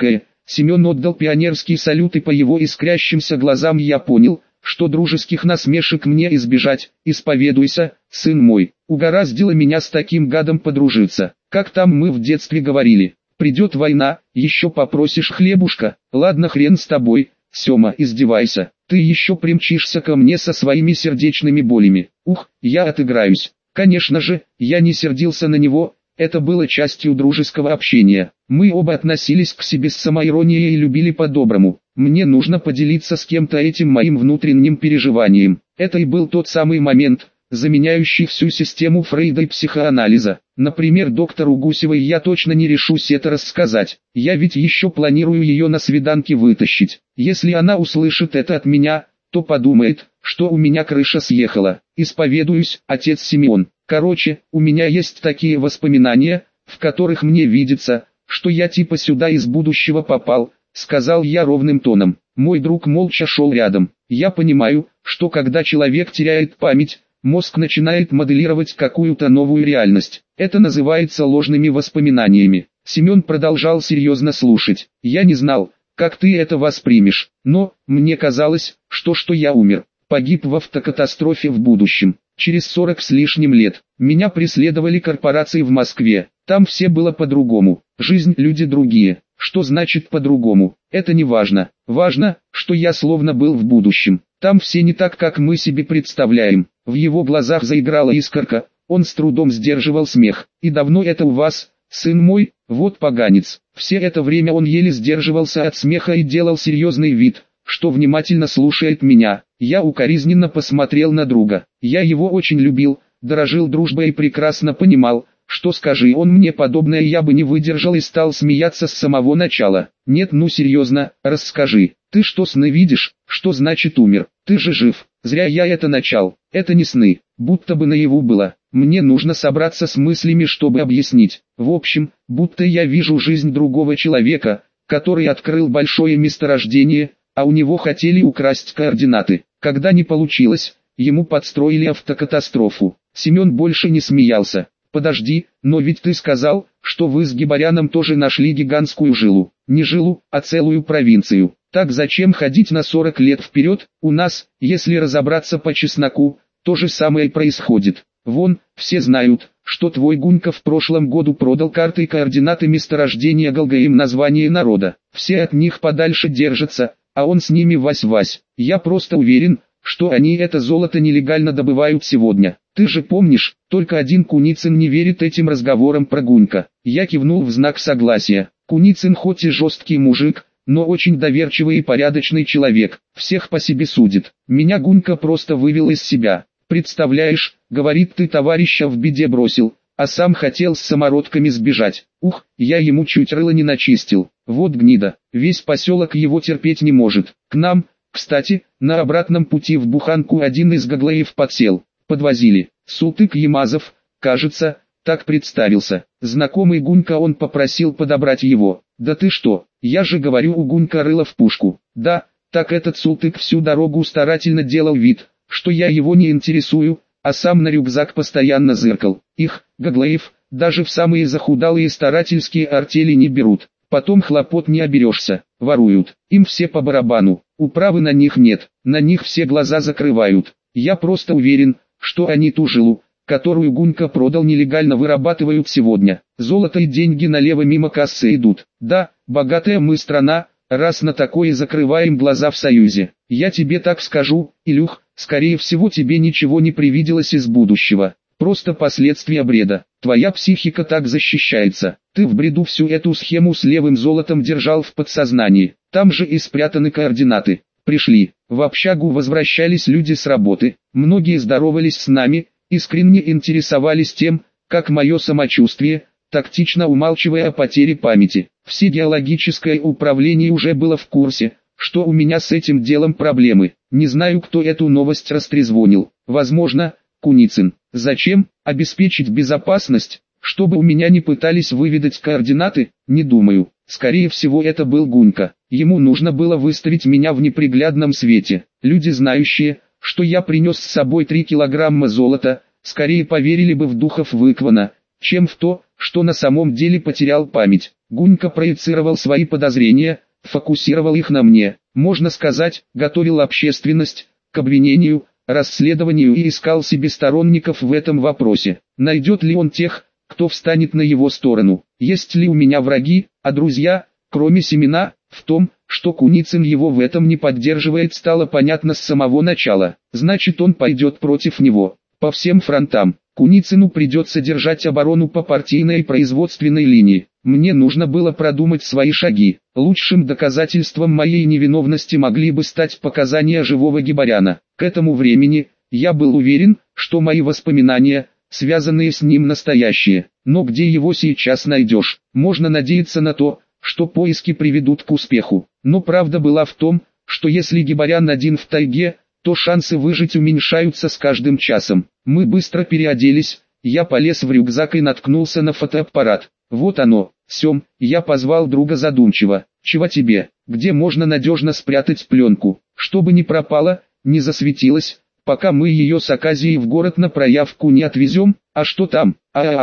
Семен отдал пионерский салют, и по его искрящимся глазам я понял, что дружеских насмешек мне избежать. Исповедуйся, сын мой, угораздило меня с таким гадом подружиться. Как там мы в детстве говорили, придет война, еще попросишь хлебушка. Ладно, хрен с тобой, Сема, издевайся. Ты еще примчишься ко мне со своими сердечными болями. Ух, я отыграюсь. Конечно же, я не сердился на него, это было частью дружеского общения. Мы оба относились к себе с самоиронией и любили по-доброму. Мне нужно поделиться с кем-то этим моим внутренним переживанием. Это и был тот самый момент, заменяющий всю систему Фрейда и психоанализа. Например, доктору Гусевой я точно не решусь это рассказать. Я ведь еще планирую ее на свиданке вытащить. Если она услышит это от меня, то подумает, что у меня крыша съехала. Исповедуюсь, отец Симеон. Короче, у меня есть такие воспоминания, в которых мне видится, что я типа сюда из будущего попал, сказал я ровным тоном. Мой друг молча шел рядом. Я понимаю, что когда человек теряет память, мозг начинает моделировать какую-то новую реальность. Это называется ложными воспоминаниями. Семен продолжал серьезно слушать. Я не знал, как ты это воспримешь, но мне казалось, что я умер. Погиб в автокатастрофе в будущем. Через 40 с лишним лет. Меня преследовали корпорации в Москве. Там все было по-другому. Жизнь, люди другие. Что значит по-другому? Это не важно. Важно, что я словно был в будущем. Там все не так, как мы себе представляем. В его глазах заиграла искорка. Он с трудом сдерживал смех. И давно это у вас, сын мой? Вот поганец. Все это время он еле сдерживался от смеха и делал серьезный вид, что внимательно слушает меня. Я укоризненно посмотрел на друга. Я его очень любил, дорожил дружбой и прекрасно понимал, что скажи он мне подобное, я бы не выдержал и стал смеяться с самого начала. Нет, ну серьезно, расскажи, ты что, сны видишь? Что значит умер? Ты же жив. Зря я это начал. Это не сны, будто бы наяву было. Мне нужно собраться с мыслями, чтобы объяснить. В общем, будто я вижу жизнь другого человека, который открыл большое месторождение, а у него хотели украсть координаты. Когда не получилось, ему подстроили автокатастрофу. Семен больше не смеялся. Подожди, но ведь ты сказал, что вы с Гибаряном тоже нашли гигантскую жилу. Не жилу, а целую провинцию. Так зачем ходить на 40 лет вперед? У нас, если разобраться по чесноку, то же самое происходит. Вон, все знают, что твой Гунька в прошлом году продал карты и координаты месторождения Галгаим, название народа. Все от них подальше держатся, а он с ними вась-вась. Я просто уверен, что они это золото нелегально добывают сегодня. Ты же помнишь, только один Куницын не верит этим разговорам про Гунька. Я кивнул в знак согласия. Куницын хоть и жесткий мужик, но очень доверчивый и порядочный человек. Всех по себе судит. Меня Гунька просто вывел из себя. Представляешь, говорит, ты товарища в беде бросил, а сам хотел с самородками сбежать. Ух, я ему чуть рыло не начистил. Вот гнида, весь поселок его терпеть не может. К нам, кстати, на обратном пути в Буханку один из Гаглеев подсел. Подвозили. Султык Ямазов, кажется, так представился. Знакомый Гунька, он попросил подобрать его. Да ты что, я же говорю, у Гунька рыло в пушку. Да, так этот Султык всю дорогу старательно делал вид, что я его не интересую, а сам на рюкзак постоянно зыркал. Их, Гаглеев, даже в самые захудалые старательские артели не берут. Потом хлопот не оберешься, воруют. Им все по барабану, управы на них нет, на них все глаза закрывают. Я просто уверен, что они ту жилу, которую Гунька продал, нелегально вырабатывают сегодня. Золото и деньги налево мимо кассы идут. Да, богатая мы страна, раз на такое закрываем глаза в Союзе. Я тебе так скажу, Илюх, скорее всего тебе ничего не привиделось из будущего. Просто последствия бреда. Твоя психика так защищается. Ты в бреду всю эту схему с левым золотом держал в подсознании. Там же и спрятаны координаты. Пришли. В общагу возвращались люди с работы. Многие здоровались с нами, искренне интересовались тем, как мое самочувствие, тактично умалчивая о потере памяти. Все геологическое управление уже было в курсе, что у меня с этим делом проблемы. Не знаю, кто эту новость растрезвонил. Возможно, Куницын. Зачем? Обеспечить безопасность, чтобы у меня не пытались выведать координаты? Не думаю. Скорее всего, это был Гунька. Ему нужно было выставить меня в неприглядном свете. Люди, знающие, что я принес с собой 3 килограмма золота, скорее поверили бы в духов Выквана, чем в то, что на самом деле потерял память. Гунька проецировал свои подозрения, фокусировал их на мне. Можно сказать, готовил общественность к обвинению, расследованию и искал себе сторонников в этом вопросе. Найдет ли он тех, кто встанет на его сторону? Есть ли у меня враги, а друзья, кроме Семена? В том, что Куницын его в этом не поддерживает, стало понятно с самого начала. Значит, он пойдет против него. По всем фронтам. Куницыну придется держать оборону по партийной и производственной линии. Мне нужно было продумать свои шаги. Лучшим доказательством моей невиновности могли бы стать показания живого Гибаряна. К этому времени, я был уверен, что мои воспоминания, связанные с ним, настоящие. Но где его сейчас найдешь? Можно надеяться на то, что поиски приведут к успеху. Но правда была в том, что если Гибарян один в тайге, то шансы выжить уменьшаются с каждым часом. Мы быстро переоделись, я полез в рюкзак и наткнулся на фотоаппарат. Вот оно, Сем, я позвал друга задумчиво. Чего тебе? Где можно надежно спрятать пленку, чтобы не пропала, не засветилась, пока мы ее с Аказией в город на проявку не отвезем? А что там?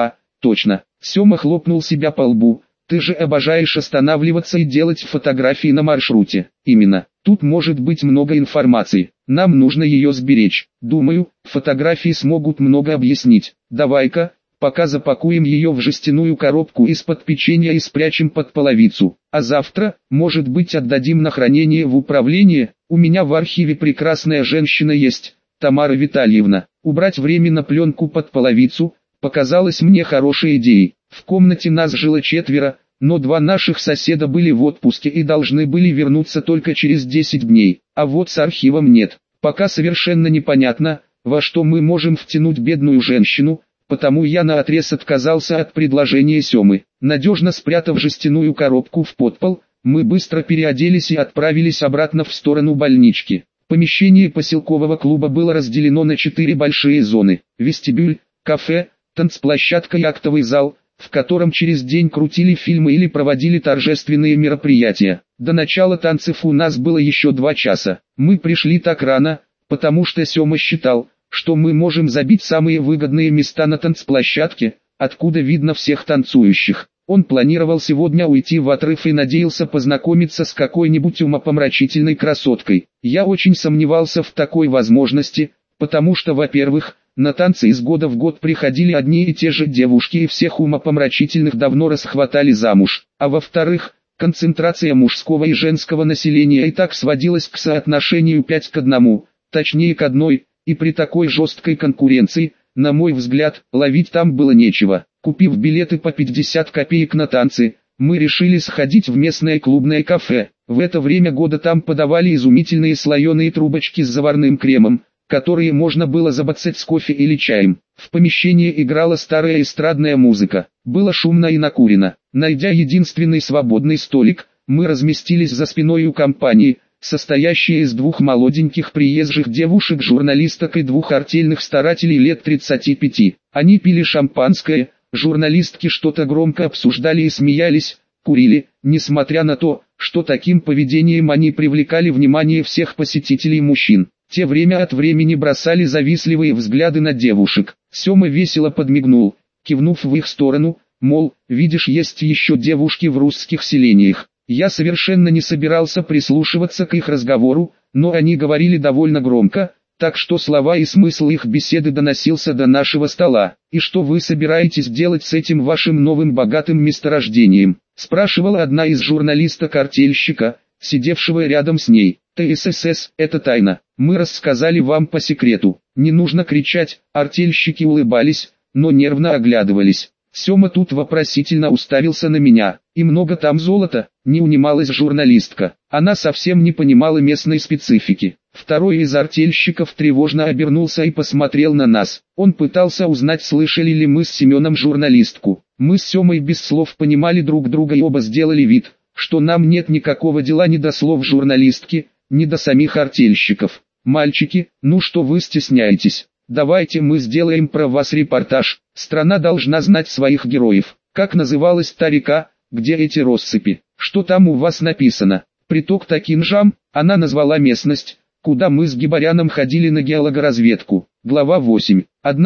Точно. Сема хлопнул себя по лбу. Ты же обожаешь останавливаться и делать фотографии на маршруте. Именно. Тут может быть много информации. Нам нужно ее сберечь. Думаю, фотографии смогут много объяснить. Давай-ка, пока запакуем ее в жестяную коробку из-под печенья и спрячем под половицу. А завтра, может быть, отдадим на хранение в управление. У меня в архиве прекрасная женщина есть, Тамара Витальевна. Убрать временно пленку под половицу показалось мне хорошей идеей. В комнате нас жило 4, но 2 наших соседа были в отпуске и должны были вернуться только через 10 дней. А вот с архивом нет. Пока совершенно непонятно, во что мы можем втянуть бедную женщину, потому я наотрез отказался от предложения Семы. Надежно спрятав жестяную коробку в подпол, мы быстро переоделись и отправились обратно в сторону больнички. Помещение поселкового клуба было разделено на 4 большие зоны: вестибюль, кафе, танцплощадка и актовый зал, в котором через день крутили фильмы или проводили торжественные мероприятия. До начала танцев у нас было еще 2 часа. Мы пришли так рано, потому что Сема считал, что мы можем забить самые выгодные места на танцплощадке, откуда видно всех танцующих. Он планировал сегодня уйти в отрыв и надеялся познакомиться с какой-нибудь умопомрачительной красоткой. Я очень сомневался в такой возможности, потому что, во-первых, на танцы из года в год приходили одни и те же девушки и всех умопомрачительных давно расхватали замуж. А во-вторых, концентрация мужского и женского населения и так сводилась к соотношению 5 к 1, точнее к 1, и при такой жесткой конкуренции, на мой взгляд, ловить там было нечего. Купив билеты по 50 копеек на танцы, мы решили сходить в местное клубное кафе. В это время года там подавали изумительные слоеные трубочки с заварным кремом, которые можно было забацать с кофе или чаем. В помещении играла старая эстрадная музыка. Было шумно и накурено. Найдя единственный свободный столик, мы разместились за спиной у компании, состоящей из 2 молоденьких приезжих девушек-журналисток и 2 артельных старателей лет 35. Они пили шампанское, журналистки что-то громко обсуждали и смеялись, курили, несмотря на то, что таким поведением они привлекали внимание всех посетителей мужчин. Те время от времени бросали завистливые взгляды на девушек. Сема весело подмигнул, кивнув в их сторону, мол, видишь, есть еще девушки в русских селениях. Я совершенно не собирался прислушиваться к их разговору, но они говорили довольно громко, так что слова и смысл их беседы доносился до нашего стола. «И что вы собираетесь делать с этим вашим новым богатым месторождением?» — спрашивала одна из журналисток-артельщика, сидевшего рядом с ней. «ТСС, это тайна. Мы рассказали вам по секрету. Не нужно кричать». Артельщики улыбались, но нервно оглядывались. Сема тут вопросительно уставился на меня. «И много там золота?» — не унималась журналистка. Она совсем не понимала местной специфики. Второй из артельщиков тревожно обернулся и посмотрел на нас. Он пытался узнать, слышали ли мы с Семеном журналистку. Мы с Семой без слов понимали друг друга и оба сделали вид, что нам нет никакого дела ни до слов журналистки, ни до самих артельщиков. «Мальчики, ну что вы стесняетесь? Давайте мы сделаем про вас репортаж. Страна должна знать своих героев». Как называлась та река, где эти россыпи? Что там у вас написано? Приток Такинжам? Она назвала местность, куда мы с Гибаряном ходили на геологоразведку. Глава 8.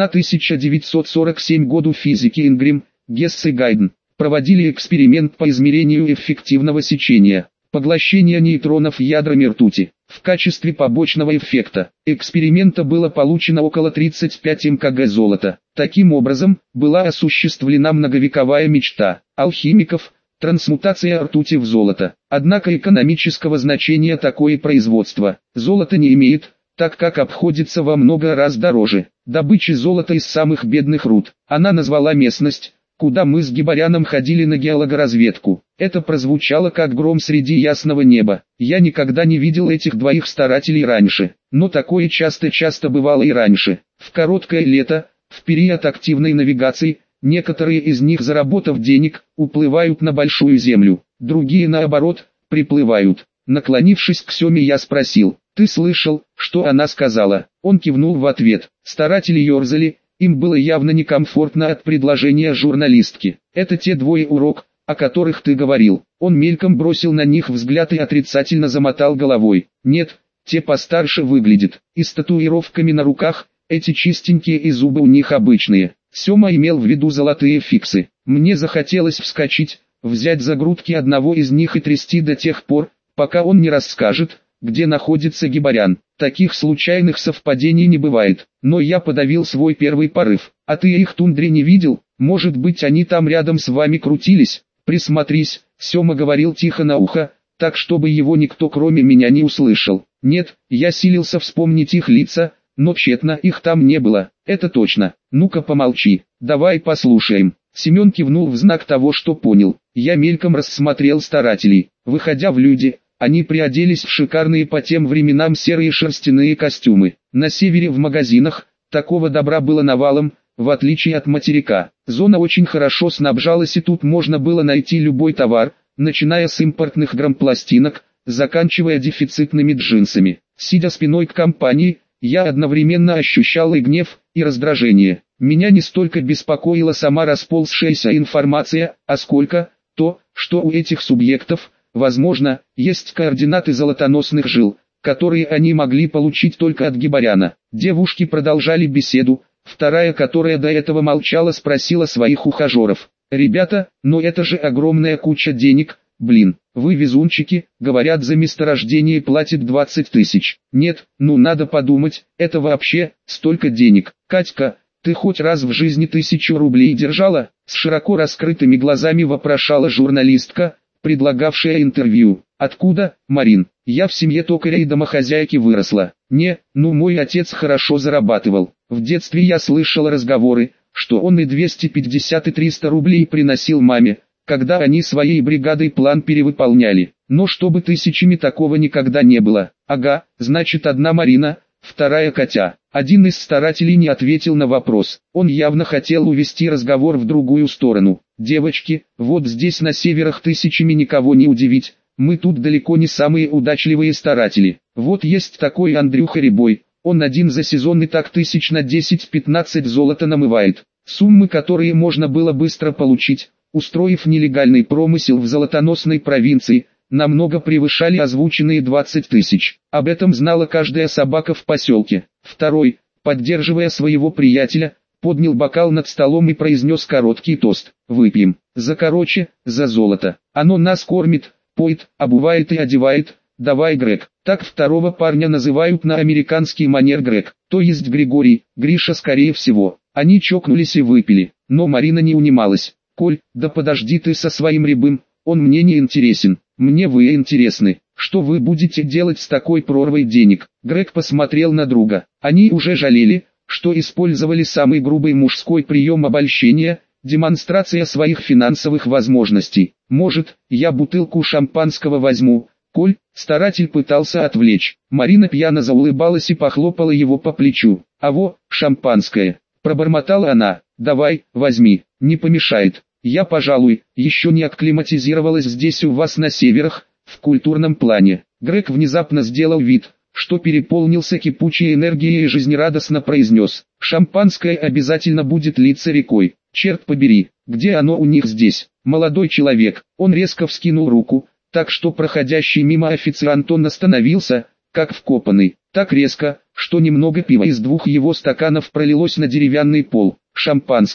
1947 году физики Ингрим, Гесс и Гайден проводили эксперимент по измерению эффективного сечения. поглощение нейтронов ядрами ртути. В качестве побочного эффекта эксперимента было получено около 35 мкг золота. Таким образом, была осуществлена многовековая мечта алхимиков – трансмутация ртути в золото. Однако экономического значения такое производство золота не имеет, так как обходится во много раз дороже добычи золота из самых бедных руд. Она назвала местность, куда мы с Гибаряном ходили на геологоразведку. Это прозвучало как гром среди ясного неба. Я никогда не видел этих двоих старателей раньше, но такое часто бывало и раньше. В короткое лето, в период активной навигации, некоторые из них, заработав денег, уплывают на большую землю, другие наоборот, приплывают. Наклонившись к Семе, я спросил: «Ты слышал, что она сказала?» Он кивнул в ответ. Старатели ерзали. Им было явно некомфортно от предложения журналистки. «Это те двое, урок, о которых ты говорил». Он мельком бросил на них взгляд и отрицательно замотал головой. «Нет, те постарше выглядят, и с татуировками на руках, эти чистенькие и зубы у них обычные». Сема имел в виду золотые фиксы. Мне захотелось вскочить, взять за грудки одного из них и трясти до тех пор, пока он не расскажет, где находится Гибарян. Таких случайных совпадений не бывает, но я подавил свой первый порыв. «А ты их в тундре не видел? Может быть, они там рядом с вами крутились? Присмотрись», Сема говорил тихо на ухо, так чтобы его никто кроме меня не услышал. Нет, я силился вспомнить их лица, но тщетно, их там не было, это точно. «Ну-ка помолчи, давай послушаем». Семен кивнул в знак того, что понял. Я мельком рассмотрел старателей. Выходя в люди, они приоделись в шикарные по тем временам серые шерстяные костюмы. На севере в магазинах такого добра было навалом, в отличие от материка. Зона очень хорошо снабжалась, и тут можно было найти любой товар, начиная с импортных грампластинок, заканчивая дефицитными джинсами. Сидя спиной к компании, я одновременно ощущал и гнев, и раздражение. Меня не столько беспокоила сама расползшаяся информация, а сколько то, что у этих субъектов, возможно, есть координаты золотоносных жил, которые они могли получить только от Гибаряна. Девушки продолжали беседу, вторая, которая до этого молчала, спросила своих ухажеров: «Ребята, но это же огромная куча денег, блин, вы везунчики, говорят, за месторождение платят 20 тысяч. Нет, ну надо подумать, это вообще столько денег. Катька, ты хоть раз в жизни 1000 рублей держала?» С широко раскрытыми глазами вопрошала журналистка, предлагавшая интервью. «Откуда, Марин? Я в семье токаря и домохозяйки выросла. Не, ну мой отец хорошо зарабатывал. В детстве я слышала разговоры, что он и 250 и 300 рублей приносил маме, когда они своей бригадой план перевыполняли. Но чтобы тысячами, такого никогда не было». «Ага, значит, одна Марина, вторая Катя». Один из старателей не ответил на вопрос. Он явно хотел увести разговор в другую сторону. «Девочки, вот здесь на северах тысячами никого не удивить. Мы тут далеко не самые удачливые старатели. Вот есть такой Андрюха Рябой, он один за сезон и так тысяч на 10-15 золота намывает. Суммы, которые можно было быстро получить, устроив нелегальный промысел в золотоносной провинции, намного превышали озвученные 20 тысяч. Об этом знала каждая собака в поселке». Второй, поддерживая своего приятеля, поднял бокал над столом и произнес короткий тост: «Выпьем. За за золото. Оно нас кормит, поет, обувает и одевает. Давай, Грег». Так второго парня называют на американский манер Грег, то есть Григорий, Гриша скорее всего. Они чокнулись и выпили, но Марина не унималась. «Коль, да подожди ты со своим Рябым, он мне не интересен, мне вы интересны. Что вы будете делать с такой прорвой денег?» Грег посмотрел на друга. Они уже жалели, что использовали самый грубый мужской прием обольщения, демонстрация своих финансовых возможностей. «Может, я бутылку шампанского возьму, Коль?» Старатель пытался отвлечь. Марина пьяно заулыбалась и похлопала его по плечу. «А во, шампанское!» Пробормотала она. «Давай, возьми, не помешает. Я, пожалуй, еще не акклиматизировалась здесь у вас на северах, в культурном плане». Грег внезапно сделал вид, что переполнился кипучей энергией, и жизнерадостно произнес: «Шампанское обязательно будет литься рекой. Черт побери, где оно у них здесь?» «Молодой человек», он резко вскинул руку, так что проходящий мимо официант он остановился, как вкопанный, так резко, что немного пива из 2 его стаканов пролилось на деревянный пол. «Шампанского,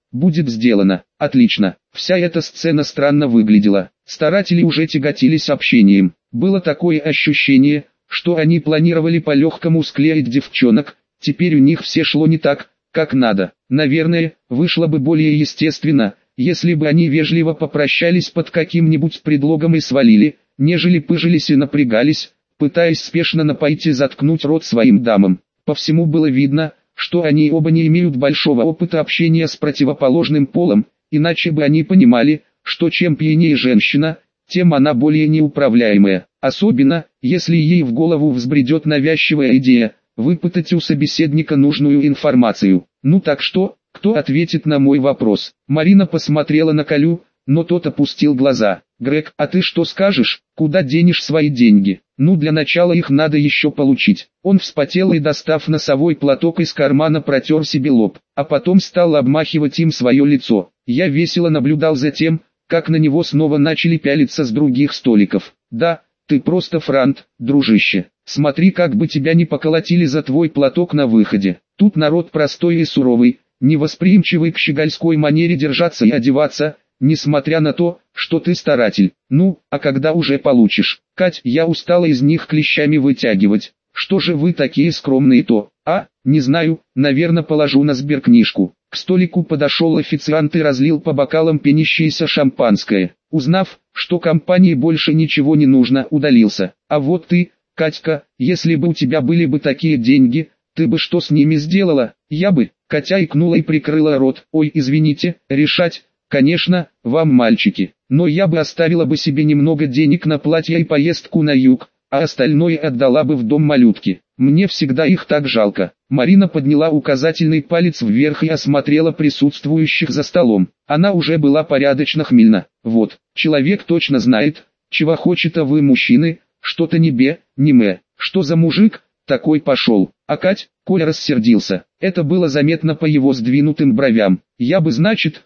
будет сделано. Отлично. Вся эта сцена странно выглядела. Старатели уже тяготились общением. Было такое ощущение, что они планировали по-легкому склеить девчонок, теперь у них все шло не так, как надо. Наверное, вышло бы более естественно, если бы они вежливо попрощались под каким-нибудь предлогом и свалили, нежели пыжились и напрягались, пытаясь спешно напоить и заткнуть рот своим дамам. По всему было видно, что они оба не имеют большого опыта общения с противоположным полом, иначе бы они понимали, что чем пьянее женщина, тем она более неуправляемая. Особенно, если ей в голову взбредет навязчивая идея, выпытать у собеседника нужную информацию. Ну так что, кто ответит на мой вопрос? Марина посмотрела на Колю, но тот опустил глаза. Грег, а ты что скажешь, куда денешь свои деньги? Ну для начала их надо еще получить. Он вспотел и, достав носовой платок из кармана, протер себе лоб, а потом стал обмахивать им свое лицо. Я весело наблюдал за тем, как на него снова начали пялиться с других столиков. Да, ты просто франт, дружище. Смотри, как бы тебя не поколотили за твой платок на выходе. Тут народ простой и суровый, невосприимчивый к щегольской манере держаться и одеваться, несмотря на то, что ты старатель. Ну, а когда уже получишь? Кать, я устала из них клещами вытягивать. Что же вы такие скромные-то? Не знаю, наверное положу на сберкнижку. К столику подошел официант и разлил по бокалам пенящееся шампанское. Узнав, что компании больше ничего не нужно, удалился. А вот ты, Катька, если бы у тебя были бы такие деньги, ты бы что с ними сделала? Я бы. Катя икнула и прикрыла рот. Ой, извините, решать, конечно, вам, мальчики. Но я бы оставила бы себе немного денег на платье и поездку на юг, а остальное отдала бы в дом малютки. Мне всегда их так жалко. Марина подняла указательный палец вверх и осмотрела присутствующих за столом. Она уже была порядочно хмельна. Вот, человек точно знает, чего хочет, а вы, мужчины, что-то не бе, не мэ. Что за мужик такой пошел? А Кать, Коля рассердился. Это было заметно по его сдвинутым бровям. Я бы, значит,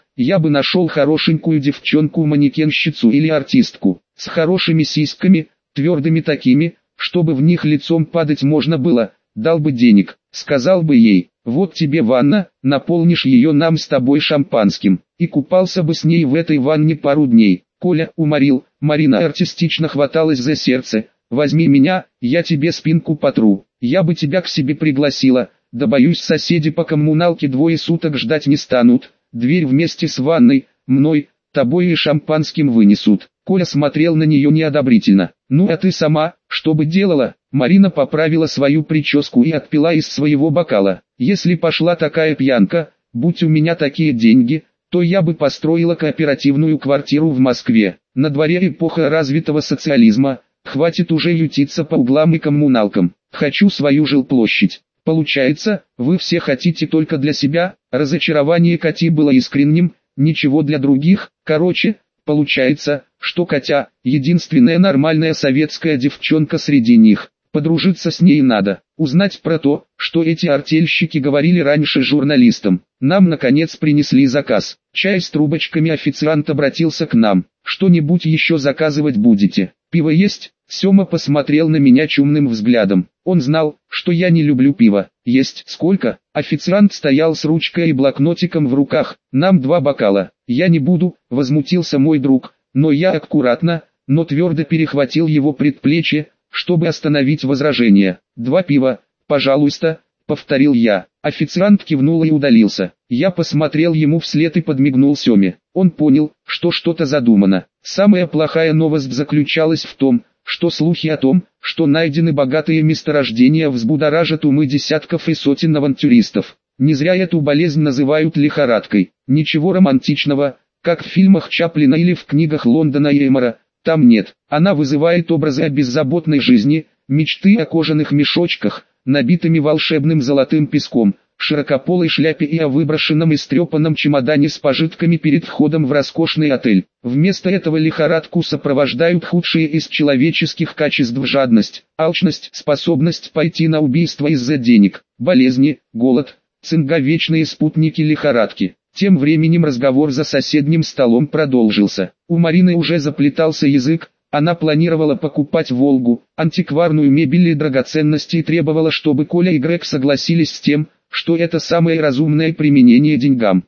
я бы нашел хорошенькую девчонку-манекенщицу или артистку, с хорошими сиськами, твердыми такими, чтобы в них лицом падать можно было, дал бы денег, сказал бы ей, вот тебе ванна, наполнишь ее нам с тобой шампанским, и купался бы с ней в этой ванне пару дней. Коля уморил, Марина артистично хваталась за сердце, возьми меня, я тебе спинку потру, я бы тебя к себе пригласила, да боюсь, соседи по коммуналке 2 суток ждать не станут, дверь вместе с ванной, мной, тобой и шампанским вынесут. Коля смотрел на нее неодобрительно. Ну а ты сама, что бы делала? Марина поправила свою прическу и отпила из своего бокала. Если пошла такая пьянка, будь у меня такие деньги, то я бы построила кооперативную квартиру в Москве. На дворе эпоха развитого социализма, хватит уже ютиться по углам и коммуналкам. Хочу свою жилплощадь. Получается, вы все хотите только для себя? Разочарование Кати было искренним, ничего для других. Короче, получается, что Катя – единственная нормальная советская девчонка среди них. Подружиться с ней надо, узнать про то, что эти артельщики говорили раньше журналистам. Нам наконец принесли заказ. Чай с трубочками. Официант обратился к нам. Что-нибудь еще заказывать будете? Пиво есть? Сема посмотрел на меня чумным взглядом. Он знал, что я не люблю пиво. Есть. Сколько? Официант стоял с ручкой и блокнотиком в руках. Нам 2 бокала. Я не буду, возмутился мой друг, но я аккуратно, но твердо перехватил его предплечье, чтобы остановить возражение. 2 пива, пожалуйста, повторил я. Официант кивнул и удалился. Я посмотрел ему вслед и подмигнул Семе. Он понял, что что-то задумано. Самая плохая новость заключалась в том, что слухи о том, что найдены богатые месторождения, взбудоражат умы десятков и сотен авантюристов. Не зря эту болезнь называют лихорадкой. Ничего романтичного, как в фильмах Чаплина или в книгах Лондона и Эмора, там нет. Она вызывает образы о беззаботной жизни, мечты о кожаных мешочках, набитыми волшебным золотым песком, широкополой шляпе и о выброшенном и стрепанном чемодане с пожитками перед входом в роскошный отель. Вместо этого лихорадку сопровождают худшие из человеческих качеств: жадность, алчность, способность пойти на убийство из-за денег, болезни, голод, цинга — вечные спутники лихорадки. Тем временем разговор за соседним столом продолжился. У Марины уже заплетался язык. Она планировала покупать «Волгу», антикварную мебель и драгоценности, и требовала, чтобы Коля и Грег согласились с тем, что это самое разумное применение деньгам.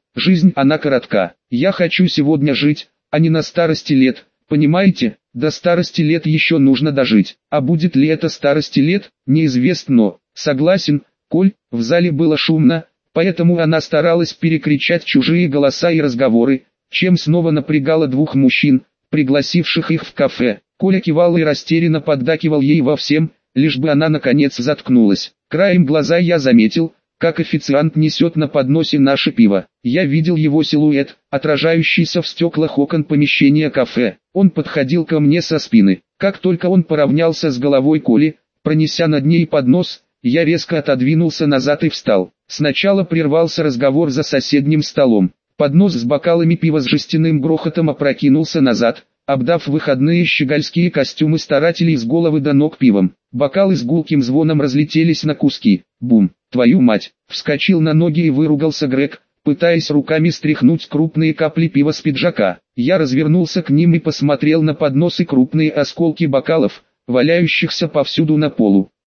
Жизнь она коротка. Я хочу сегодня жить, а не на старости лет, понимаете? До старости лет еще нужно дожить. А будет ли это старости лет, неизвестно. Согласен, Коль, в зале было шумно, поэтому она старалась перекричать чужие голоса и разговоры, чем снова напрягала двух мужчин, пригласивших их в кафе. Коля кивал и растерянно поддакивал ей во всем, лишь бы она наконец заткнулась. Краем глаза я заметил, как официант несет на подносе наше пиво. Я видел его силуэт, отражающийся в стеклах окон помещения кафе. Он подходил ко мне со спины. Как только он поравнялся с головой Коли, пронеся над ней поднос, я резко отодвинулся назад и встал. Сначала прервался разговор за соседним столом. Поднос с бокалами пива с жестяным грохотом опрокинулся назад, обдав выходные щегольские костюмы старателей с головы до ног пивом. Бокалы с гулким звоном разлетелись на куски. Бум! Твою мать! Вскочил на ноги и выругался Грег, пытаясь руками стряхнуть крупные капли пива с пиджака. Я развернулся к ним и посмотрел на поднос и крупные осколки бокалов, валяющихся повсюду на полу.